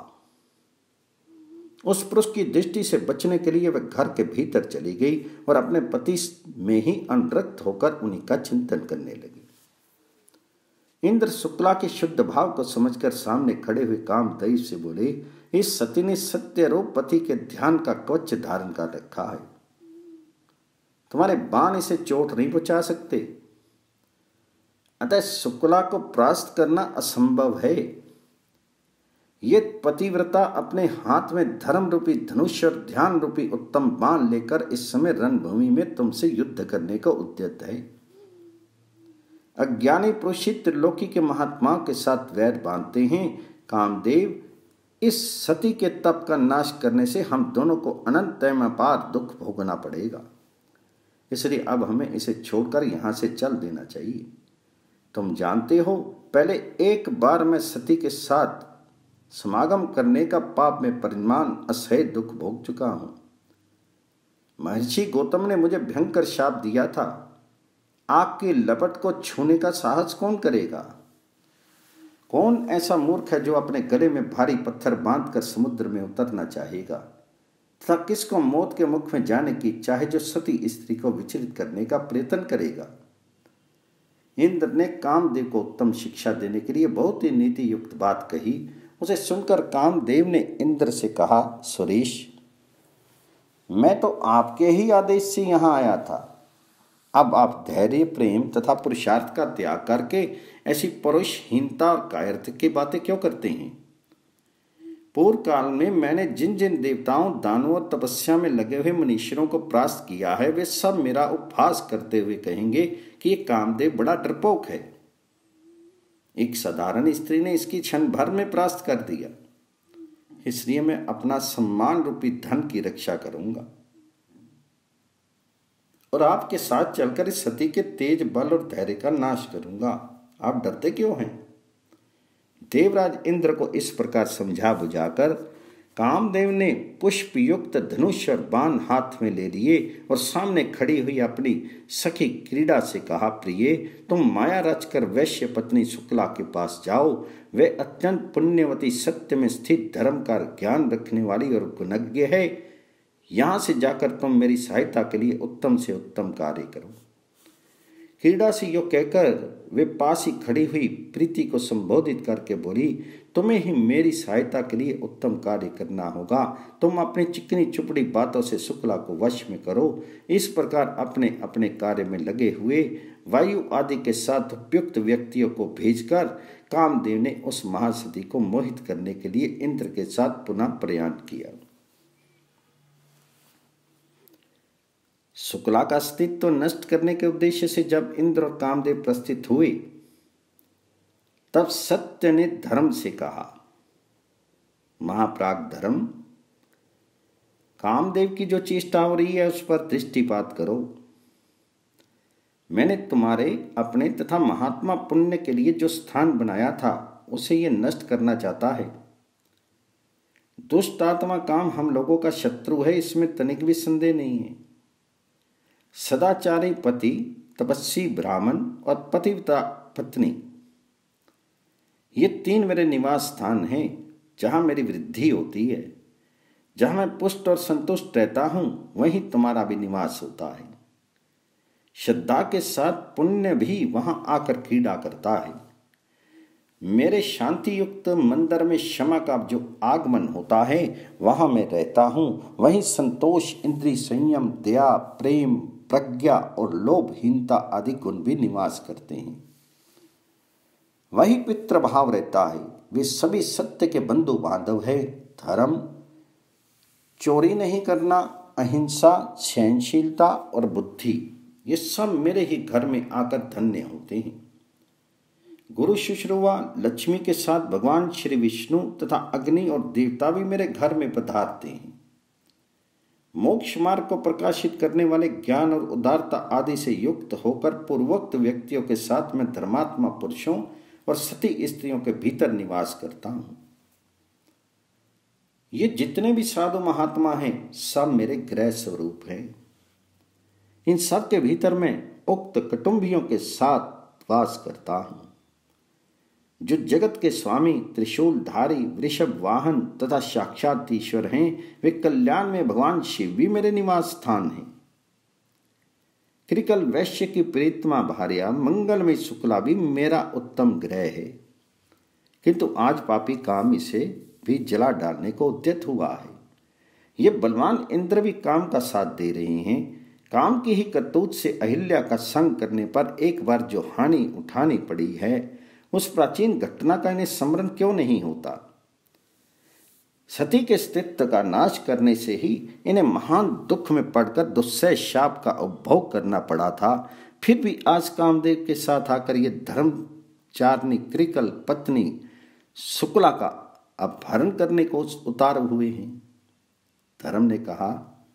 उस पुरुष की दृष्टि से बचने के लिए वह घर के भीतर चली गई और अपने पति में ही अनुरक्त होकर उन्हीं का चिंतन करने लगी। इंद्र शुक्ला के शुद्ध भाव को समझकर सामने खड़े हुए कामदेव से बोले, इस सती ने सत्य रूप पति के ध्यान का कवच धारण कर रखा है। तुम्हारे बाण इसे चोट नहीं पहुंचा सकते, अतः शुक्ला को परास्त करना असंभव है। ये पतिव्रता अपने हाथ में धर्म रूपी धनुष और ध्यान रूपी उत्तम बाण लेकर इस समय रणभूमि में तुमसे युद्ध करने को उद्यत है। अज्ञानी पुरुष त्रिलोकी के महात्माओं के साथ वैर बांधते हैं। कामदेव, इस सती के तप का नाश करने से हम दोनों को अनंत अपार दुख भोगना पड़ेगा। इसलिए अब हमें इसे छोड़कर यहां से चल देना चाहिए। तुम जानते हो, पहले एक बार मैं सती के साथ समागम करने का पाप में परिमाण असह्य दुख भोग चुका हूं। महर्षि गौतम ने मुझे भयंकर शाप दिया था। आग की लपट को छूने का साहस कौन करेगा? कौन ऐसा मूर्ख है जो अपने गले में भारी पत्थर बांधकर समुद्र में उतरना चाहेगा? तथा किसको मौत के मुख में जाने की इच्छा है जो सती स्त्री को विचलित करने का प्रयत्न करेगा? इंद्र ने कामदेव को उत्तम शिक्षा देने के लिए बहुत ही नीति युक्त बात कही। उसे सुनकर कामदेव ने इंद्र से कहा, सुरेश, मैं तो आपके ही आदेश से यहां आया था। अब आप धैर्य, प्रेम तथा पुरुषार्थ का त्याग करके ऐसी परुषहीनता और कायरता की बातें क्यों करते हैं? पूर्व काल में मैंने जिन जिन देवताओं, दानवों और तपस्या में लगे हुए मनुष्यों को परास्त किया है, वे सब मेरा उपहास करते हुए कहेंगे कि ये कामदेव बड़ा डरपोक है। एक साधारण स्त्री ने इसकी क्षण भर में परास्त कर दिया, इसलिए मैं अपना सम्मान रूपी धन की रक्षा करूंगा और आपके साथ चलकर इस सती के तेज, बल और धैर्य का नाश करूंगा। आप डरते क्यों हैं? देवराज इंद्र को इस प्रकार समझा बुझाकर कामदेव ने पुष्प युक्त धनुष और बाण हाथ में ले लिए और सामने खड़ी हुई अपनी सखी क्रीड़ा से कहा, प्रिय, तुम माया रचकर वैश्य पत्नी शुक्ला के पास जाओ। वे अत्यंत पुण्यवती, सत्य में स्थित, धर्म का ज्ञान रखने वाली और गुणज्ञ है। यहां से जाकर तुम मेरी सहायता के लिए उत्तम से उत्तम कार्य करो। क्रीड़ा से यो कहकर वे पास ही खड़ी हुई प्रीति को संबोधित करके बोली, तुम्हें ही मेरी सहायता के लिए उत्तम कार्य करना होगा। तुम अपनी चिकनी चुपड़ी बातों से शुक्ला को वश में करो। इस प्रकार अपने अपने कार्य में लगे हुए वायु आदि के साथ उपयुक्त व्यक्तियों को भेजकर कामदेव ने उस महासती को मोहित करने के लिए इंद्र के साथ पुनः प्रयाण किया। शुक्ला का अस्तित्व तो नष्ट करने के उद्देश्य से जब इंद्र और कामदेव प्रस्थित हुए, तब सत्य ने धर्म से कहा, महाप्राग धर्म, कामदेव की जो चेष्टा हो रही है उस पर दृष्टिपात करो। मैंने तुम्हारे अपने तथा महात्मा पुण्य के लिए जो स्थान बनाया था उसे ये नष्ट करना चाहता है। दुष्ट आत्मा काम हम लोगों का शत्रु है, इसमें तनिक भी संदेह नहीं है। सदाचारी पति, तपस्वी ब्राह्मण और पतिव्रता पत्नी, ये तीन मेरे निवास स्थान हैं जहां मेरी वृद्धि होती है। जहां मैं पुष्ट और संतुष्ट रहता हूं वहीं तुम्हारा भी निवास होता है। श्रद्धा के साथ पुण्य भी वहां आकर क्रीड़ा करता है। मेरे शांति युक्त मंदिर में क्षमा का जो आगमन होता है वहां मैं रहता हूं। वहीं संतोष, इंद्रिय संयम, दया, प्रेम, प्रज्ञा और लोभहीनता आदि गुण भी निवास करते हैं। वही पितृ भाव रहता है। वे सभी सत्य के बंधु बांधव है। धर्म, चोरी नहीं करना, अहिंसा, सहनशीलता और बुद्धि, ये सब मेरे ही घर में आकर धन्य होते हैं। गुरु शुश्रूषा, लक्ष्मी के साथ भगवान श्री विष्णु तथा अग्नि और देवता भी मेरे घर में पधारते हैं। मोक्ष मार्ग को प्रकाशित करने वाले ज्ञान और उदारता आदि से युक्त होकर पूर्वोक्त व्यक्तियों के साथ मैं धर्मात्मा पुरुषों और सती स्त्रियों के भीतर निवास करता हूं। ये जितने भी साधु महात्मा हैं सब मेरे गृह स्वरूप हैं। इन सब के भीतर मैं उक्त कुटुंबियों के साथ वास करता हूं। जो जगत के स्वामी, त्रिशूलधारी, वृषभ वाहन तथा साक्षात ईश्वर हैं, वे कल्याण में भगवान शिव भी मेरे निवास स्थान हैं। कृकल वैश्य की प्रीतमा भार्या मंगल में शुक्ला भी मेरा उत्तम ग्रह है, किंतु आज पापी काम इसे भी जला डालने को उद्यत हुआ है। ये बलवान इंद्र भी काम का साथ दे रहे हैं। काम की ही करतूत से अहिल्या का संग करने पर एक बार जो हानि उठानी पड़ी है, उस प्राचीन घटना का इन्हें स्मरण क्यों नहीं होता। सती के अस्तित्व का नाश करने से ही इन्हें महान दुख में पड़कर दुस्सह शाप का उपभोग करना पड़ा था। फिर भी आज कामदेव के साथ आकर ये धर्मचारिणी कृकल पत्नी शुक्ला का अपहरण करने को उतार हुए हैं। धर्म ने कहा,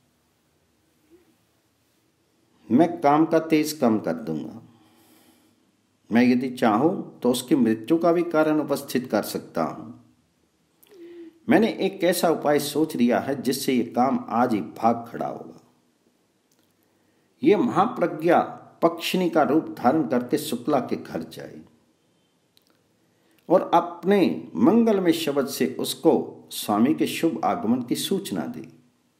मैं काम का तेज कम कर दूंगा। मैं यदि चाहूं तो उसकी मृत्यु का भी कारण उपस्थित कर सकता हूं। मैंने एक ऐसा उपाय सोच लिया है जिससे ये काम आज ही भाग खड़ा होगा। ये महाप्रज्ञा पक्षिणी का रूप धारण करके शुक्ला के घर जाए और अपने मंगलमय शब्द से उसको स्वामी के शुभ आगमन की सूचना दी।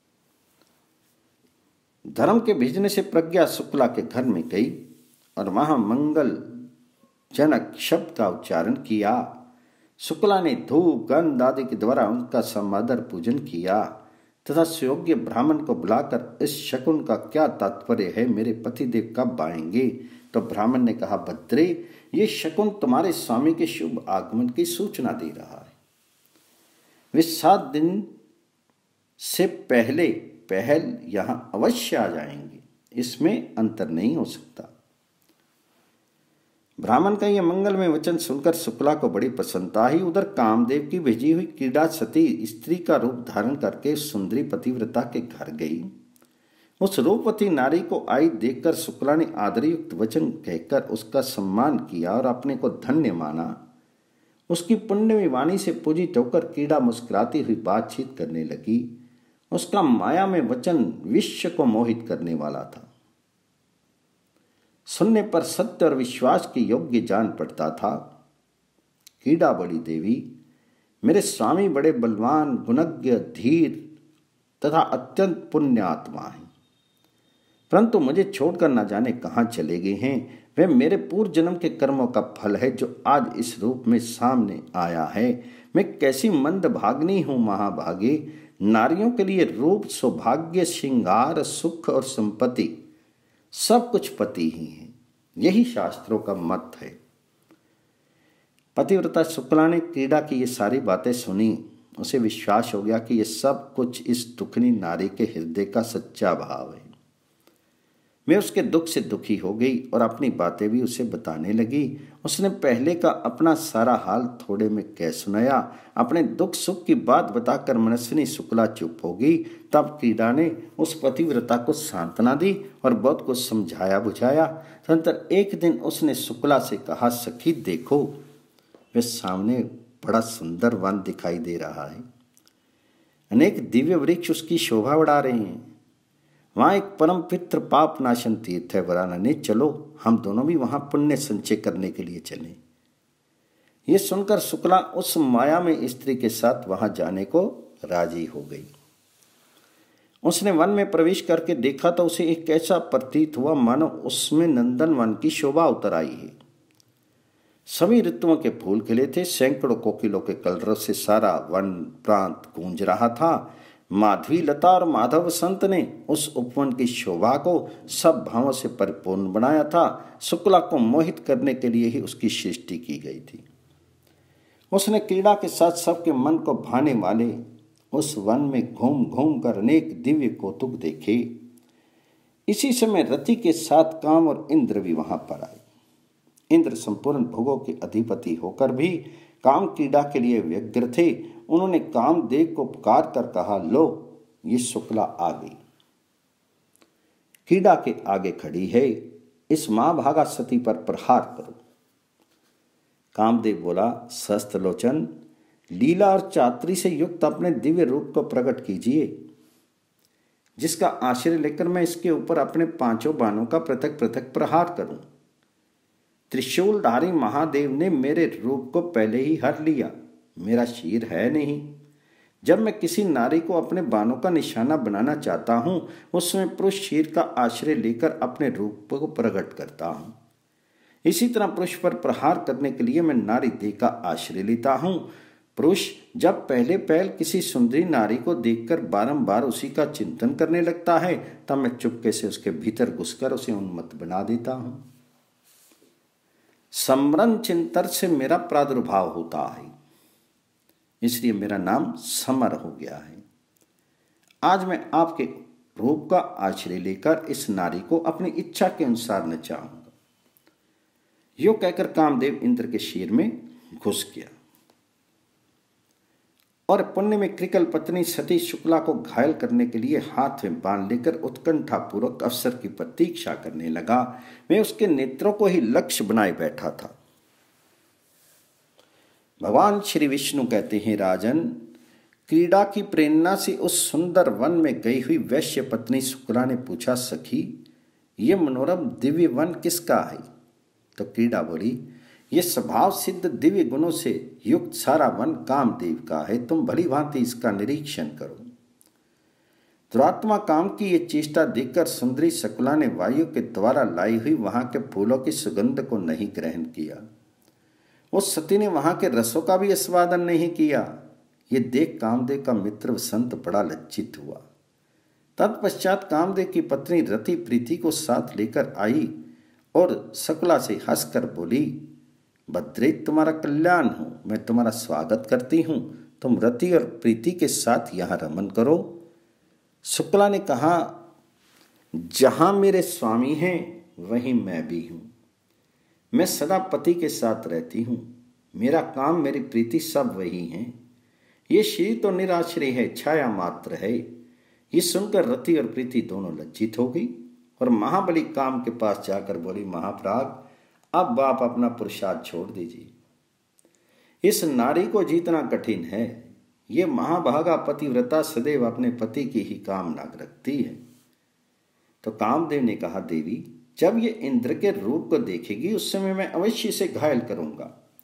धर्म के भेजने से प्रज्ञा शुक्ला के घर में गई और वहां मंगल जनक शब्द का उच्चारण किया। शुक्ला ने धूप, गंध आदि के द्वारा उनका समादर पूजन किया तथा सुयोग्य ब्राह्मण को बुलाकर इस शकुन का क्या तात्पर्य है, मेरे पतिदेव कब आएंगे? तो ब्राह्मण ने कहा, भद्रे, ये शकुन तुम्हारे स्वामी के शुभ आगमन की सूचना दे रहा है। वे सात दिन से पहले पहल यहां अवश्य आ जाएंगे, इसमें अंतर नहीं हो सकता। ब्राह्मण का यह मंगलमय वचन सुनकर शुक्ला को बड़ी प्रसन्नता आई। उधर कामदेव की भेजी हुई क्रीड़ा सती स्त्री का रूप धारण करके सुंदरी पतिव्रता के घर गई। उस रूपवती नारी को आई देखकर शुक्ला ने आदरयुक्त वचन कहकर उसका सम्मान किया और अपने को धन्य माना। उसकी पुण्यमयी वाणी से पूजित होकर क्रीड़ा मुस्कुराती हुई बातचीत करने लगी। उसका माया में वचन विश्व को मोहित करने वाला था। सुनने पर सत्य और विश्वास के योग्य जान पड़ता था। क्रीड़ा बड़ी देवी, मेरे स्वामी बड़े बलवान, गुणज्ञ, धीर तथा अत्यंत पुण्य आत्मा हैं, परंतु मुझे छोड़कर न जाने कहाँ चले गए हैं। वह मेरे पूर्व जन्म के कर्मों का फल है जो आज इस रूप में सामने आया है। मैं कैसी मंद भाग्नी हूँ महाभागे। नारियों के लिए रूप, सौभाग्य, श्रृंगार, सुख और संपत्ति सब कुछ पति ही है, यही शास्त्रों का मत है। पतिव्रता शुक्ला ने क्रीड़ा की ये सारी बातें सुनी। उसे विश्वास हो गया कि ये सब कुछ इस दुखनी नारी के हृदय का सच्चा भाव है। मैं उसके दुख से दुखी हो गई और अपनी बातें भी उसे बताने लगी। उसने पहले का अपना सारा हाल थोड़े में कह सुनाया। अपने दुख सुख की बात बताकर मनस्विनी शुक्ला चुप हो गई। तब क्रीड़ा ने उस पतिव्रता को सांत्वना दी और बहुत कुछ समझाया बुझाया। तदनंतर एक दिन उसने शुक्ला से कहा, सखी देखो, वे सामने बड़ा सुंदर वन दिखाई दे रहा है। अनेक दिव्य वृक्ष उसकी शोभा बढ़ा रहे हैं। वहाँ एक परम पित्र पाप नाशन तीर्थ है वरानने, चलो हम दोनों भी वहाँ पुण्य संचय करने के लिए चलें। ये सुनकर शुक्ला उस माया में स्त्री के साथ वहाँ जाने को राजी हो गई। उसने वन में प्रवेश करके देखा तो उसे एक ऐसा प्रतीत हुआ मानो उसमें नंदन वन की शोभा उतर आई है। सभी ऋतुओं के फूल खिले थे। सैकड़ों कोकिलों के कलरव से सारा वन प्रांत गूंज रहा था। माधवी लता और माधव संत ने उस उपवन की शोभा को सब भावों से परिपूर्ण बनाया था। शुक्ला को मोहित करने के लिए ही उसकी सृष्टि की गई थी। उसने क्रीड़ा के साथ सबके मन को भाने वाले उस वन में घूम घूम कर अनेक दिव्य कौतुक देखे। इसी समय रति के साथ काम और इंद्र भी वहां पर आए। इंद्र संपूर्ण भोगों के अधिपति होकर भी काम क्रीड़ा के लिए व्यग्र थे। उन्होंने कामदेव को पुकार कर कहा, लो ये शुक्ला आ गई, क्रीड़ा के आगे खड़ी है, इस मां भागा सती पर प्रहार करो। कामदेव बोला, सहस्त्रलोचन, लीला और चातुरी से युक्त अपने दिव्य रूप को प्रकट कीजिए, जिसका आश्रय लेकर मैं इसके ऊपर अपने पांचों बाणों का पृथक पृथक प्रहार करूं। त्रिशूलधारी महादेव ने मेरे रूप को पहले ही हर लिया, मेरा शीर है नहीं। जब मैं किसी नारी को अपने बाणों का निशाना बनाना चाहता हूं, उसमें पुरुष शीर का आश्रय लेकर अपने रूप को प्रकट करता हूं। इसी तरह पुरुष पर प्रहार करने के लिए मैं नारी देह का आश्रय लेता हूं। पुरुष जब पहले पहल किसी सुंदरी नारी को देखकर बारंबार उसी का चिंतन करने लगता है, तब मैं चुपके से उसके भीतर घुसकर उसे उन्मत्त बना देता हूं। समरन चिंतन से मेरा प्रादुर्भाव होता है, इसलिए मेरा नाम समर हो गया है। आज मैं आपके रूप का आश्रय लेकर इस नारी को अपनी इच्छा के अनुसार नचाऊंगा। यो कहकर कामदेव इंद्र के शीर में घुस गया और पुण्य में कृकल पत्नी सती शुक्ला को घायल करने के लिए हाथ में बाण लेकर उत्कंठा पूर्वक अवसर की प्रतीक्षा करने लगा। मैं उसके नेत्रों को ही लक्ष्य बनाए बैठा था। भगवान श्री विष्णु कहते हैं, राजन, क्रीड़ा की प्रेरणा से उस सुंदर वन में गई हुई वैश्य पत्नी शुक्ला ने पूछा, सखी, ये मनोरम दिव्य वन किसका है? तो क्रीड़ा बोली, ये स्वभाव सिद्ध दिव्य गुणों से युक्त सारा वन कामदेव का है। तुम भली भांति इसका निरीक्षण करो। दुरात्मा काम की ये चेष्टा देखकर सुंदरी शुक्ला ने वायु के द्वारा लाई हुई वहां के फूलों की सुगंध को नहीं ग्रहण किया। उस सती ने वहां के रसों का भी आस्वादन नहीं किया। ये देख कामदेव का मित्र वसंत बड़ा लज्जित हुआ। तत्पश्चात कामदेव की पत्नी रति प्रीति को साथ लेकर आई और शुक्ला से हंसकर बोली, भद्रे, तुम्हारा कल्याण हो, मैं तुम्हारा स्वागत करती हूँ। तुम रति और प्रीति के साथ यहाँ रमन करो। शुक्ला ने कहा, जहाँ मेरे स्वामी हैं वहीं मैं भी हूँ। मैं सदा पति के साथ रहती हूँ। मेरा काम, मेरी प्रीति सब वही हैं। ये शरीर तो निराश्रय है, छाया मात्र है। ये सुनकर रति और प्रीति दोनों लज्जित हो गई और महाबली काम के पास जाकर बोली, महाप्राग, अब आप अपना पुरुषार्थ छोड़ दीजिए। इस नारी को जीतना कठिन है। ये महाभागा पतिव्रता सदैव अपने पति की ही कामना रखती है। तो कामदेव ने कहा, देवी, जब ये इंद्र के रूप को देखेगी उस समय मैं अवश्य से घायल करूंगा।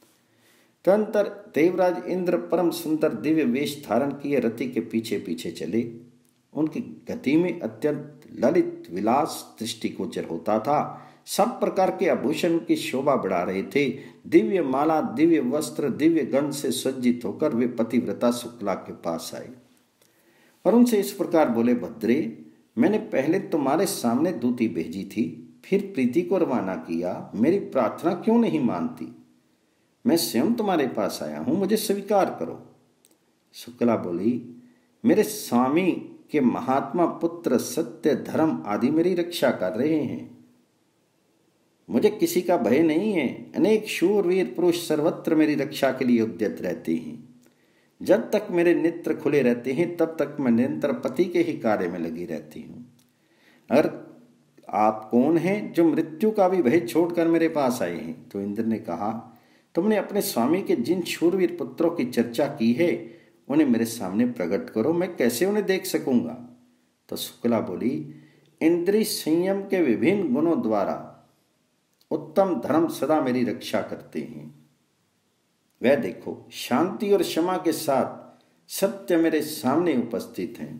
तदंतर देवराज इंद्र परम सुंदर दिव्य वेश धारण किए रति के पीछे पीछे चले। उनकी गति में अत्यंत ललित विलास दृष्टिगोचर होता था। सब प्रकार के आभूषण की शोभा बढ़ा रहे थे। दिव्य माला, दिव्य वस्त्र, दिव्य गंध से सज्जित होकर वे पतिव्रता शुक्ला के पास आए और उनसे इस प्रकार बोले, भद्रे, मैंने पहले तुम्हारे सामने दूती भेजी थी, फिर प्रीति को रवाना किया। मेरी प्रार्थना क्यों नहीं मानती? मैं स्वयं तुम्हारे पास आया हूं, मुझे स्वीकार करो। शुक्ला बोली, मेरे स्वामी के महात्मा पुत्र सत्य, धर्म आदि मेरी रक्षा कर रहे हैं। मुझे किसी का भय नहीं है। अनेक शूरवीर पुरुष सर्वत्र मेरी रक्षा के लिए उद्यत रहते हैं। जब तक मेरे नेत्र खुले रहते हैं तब तक मैं निरंतर पति के ही कार्य में लगी रहती हूँ। अगर आप कौन हैं जो मृत्यु का भी भय छोड़कर मेरे पास आए हैं? तो इंद्र ने कहा, तुमने अपने स्वामी के जिन शूरवीर पुत्रों की चर्चा की है उन्हें मेरे सामने प्रकट करो, मैं कैसे उन्हें देख सकूंगा? तो शुक्ला बोली, इंद्रिय संयम के विभिन्न गुणों द्वारा उत्तम धर्म सदा मेरी रक्षा करते हैं। वह देखो, शांति और क्षमा के साथ सत्य मेरे सामने उपस्थित हैं।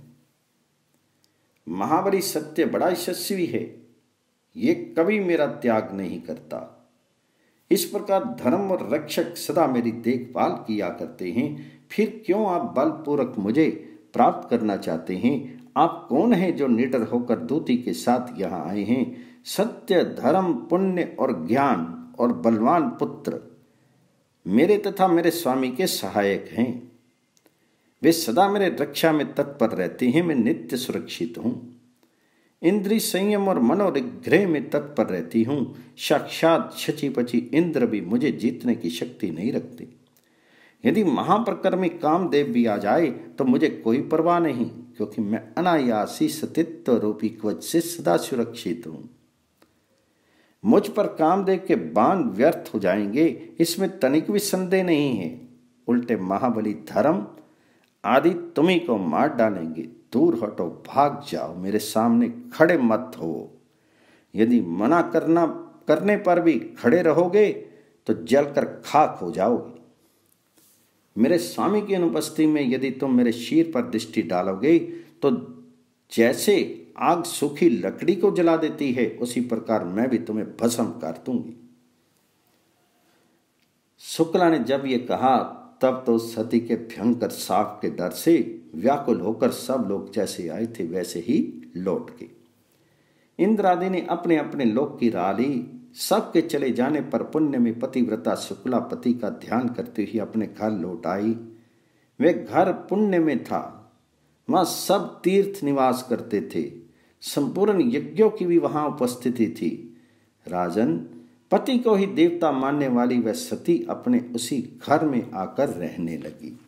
महाबली सत्य बड़ा यशस्वी है, ये कभी मेरा त्याग नहीं करता। इस प्रकार धर्म और रक्षक सदा मेरी देखभाल किया करते हैं। फिर क्यों आप बलपूर्वक मुझे प्राप्त करना चाहते हैं? आप कौन हैं जो निडर होकर दूती के साथ यहाँ आए हैं? सत्य, धर्म, पुण्य और ज्ञान और बलवान पुत्र मेरे तथा मेरे स्वामी के सहायक हैं। वे सदा मेरे रक्षा में तत्पर रहते हैं। मैं नित्य सुरक्षित हूँ। इंद्रिय संयम और मनोनिग्रह में तत्पर रहती हूँ। साक्षात शचीपचि इंद्र भी मुझे जीतने की शक्ति नहीं रखते। यदि महाप्रकर्मी कामदेव भी आ जाए तो मुझे कोई परवाह नहीं, क्योंकि मैं अनायासी सतित्व रूपी कवच से सदा सुरक्षित हूँ। मुझ पर कामदेव के बाण व्यर्थ हो जाएंगे, इसमें तनिक भी संदेह नहीं है। उल्टे महाबली धर्म आदि तुम्ही को मार डालेंगे। दूर हटो, भाग जाओ, मेरे सामने खड़े मत हो। यदि मना करना करने पर भी खड़े रहोगे तो जलकर खाक हो जाओगे। मेरे स्वामी की अनुपस्थिति में यदि तुम मेरे शीर पर दृष्टि डालोगे तो जैसे आग सूखी लकड़ी को जला देती है, उसी प्रकार मैं भी तुम्हें भस्म कर दूंगी। शुक्ला ने जब ये कहा तब तो सती के भयंकर साप के डर से व्याकुल होकर सब लोग जैसे आए थे वैसे ही लौट गए। इंद्र आदि ने अपने अपने लोक की राह ली। सबके चले जाने पर पुण्य में पतिव्रता शुक्ला पति का ध्यान करते हुए अपने घर लौट आई। वे घर पुण्य में था, वहां सब तीर्थ निवास करते थे। संपूर्ण यज्ञों की भी वहां उपस्थिति थी। राजन, पति को ही देवता मानने वाली वह सती अपने उसी घर में आकर रहने लगी।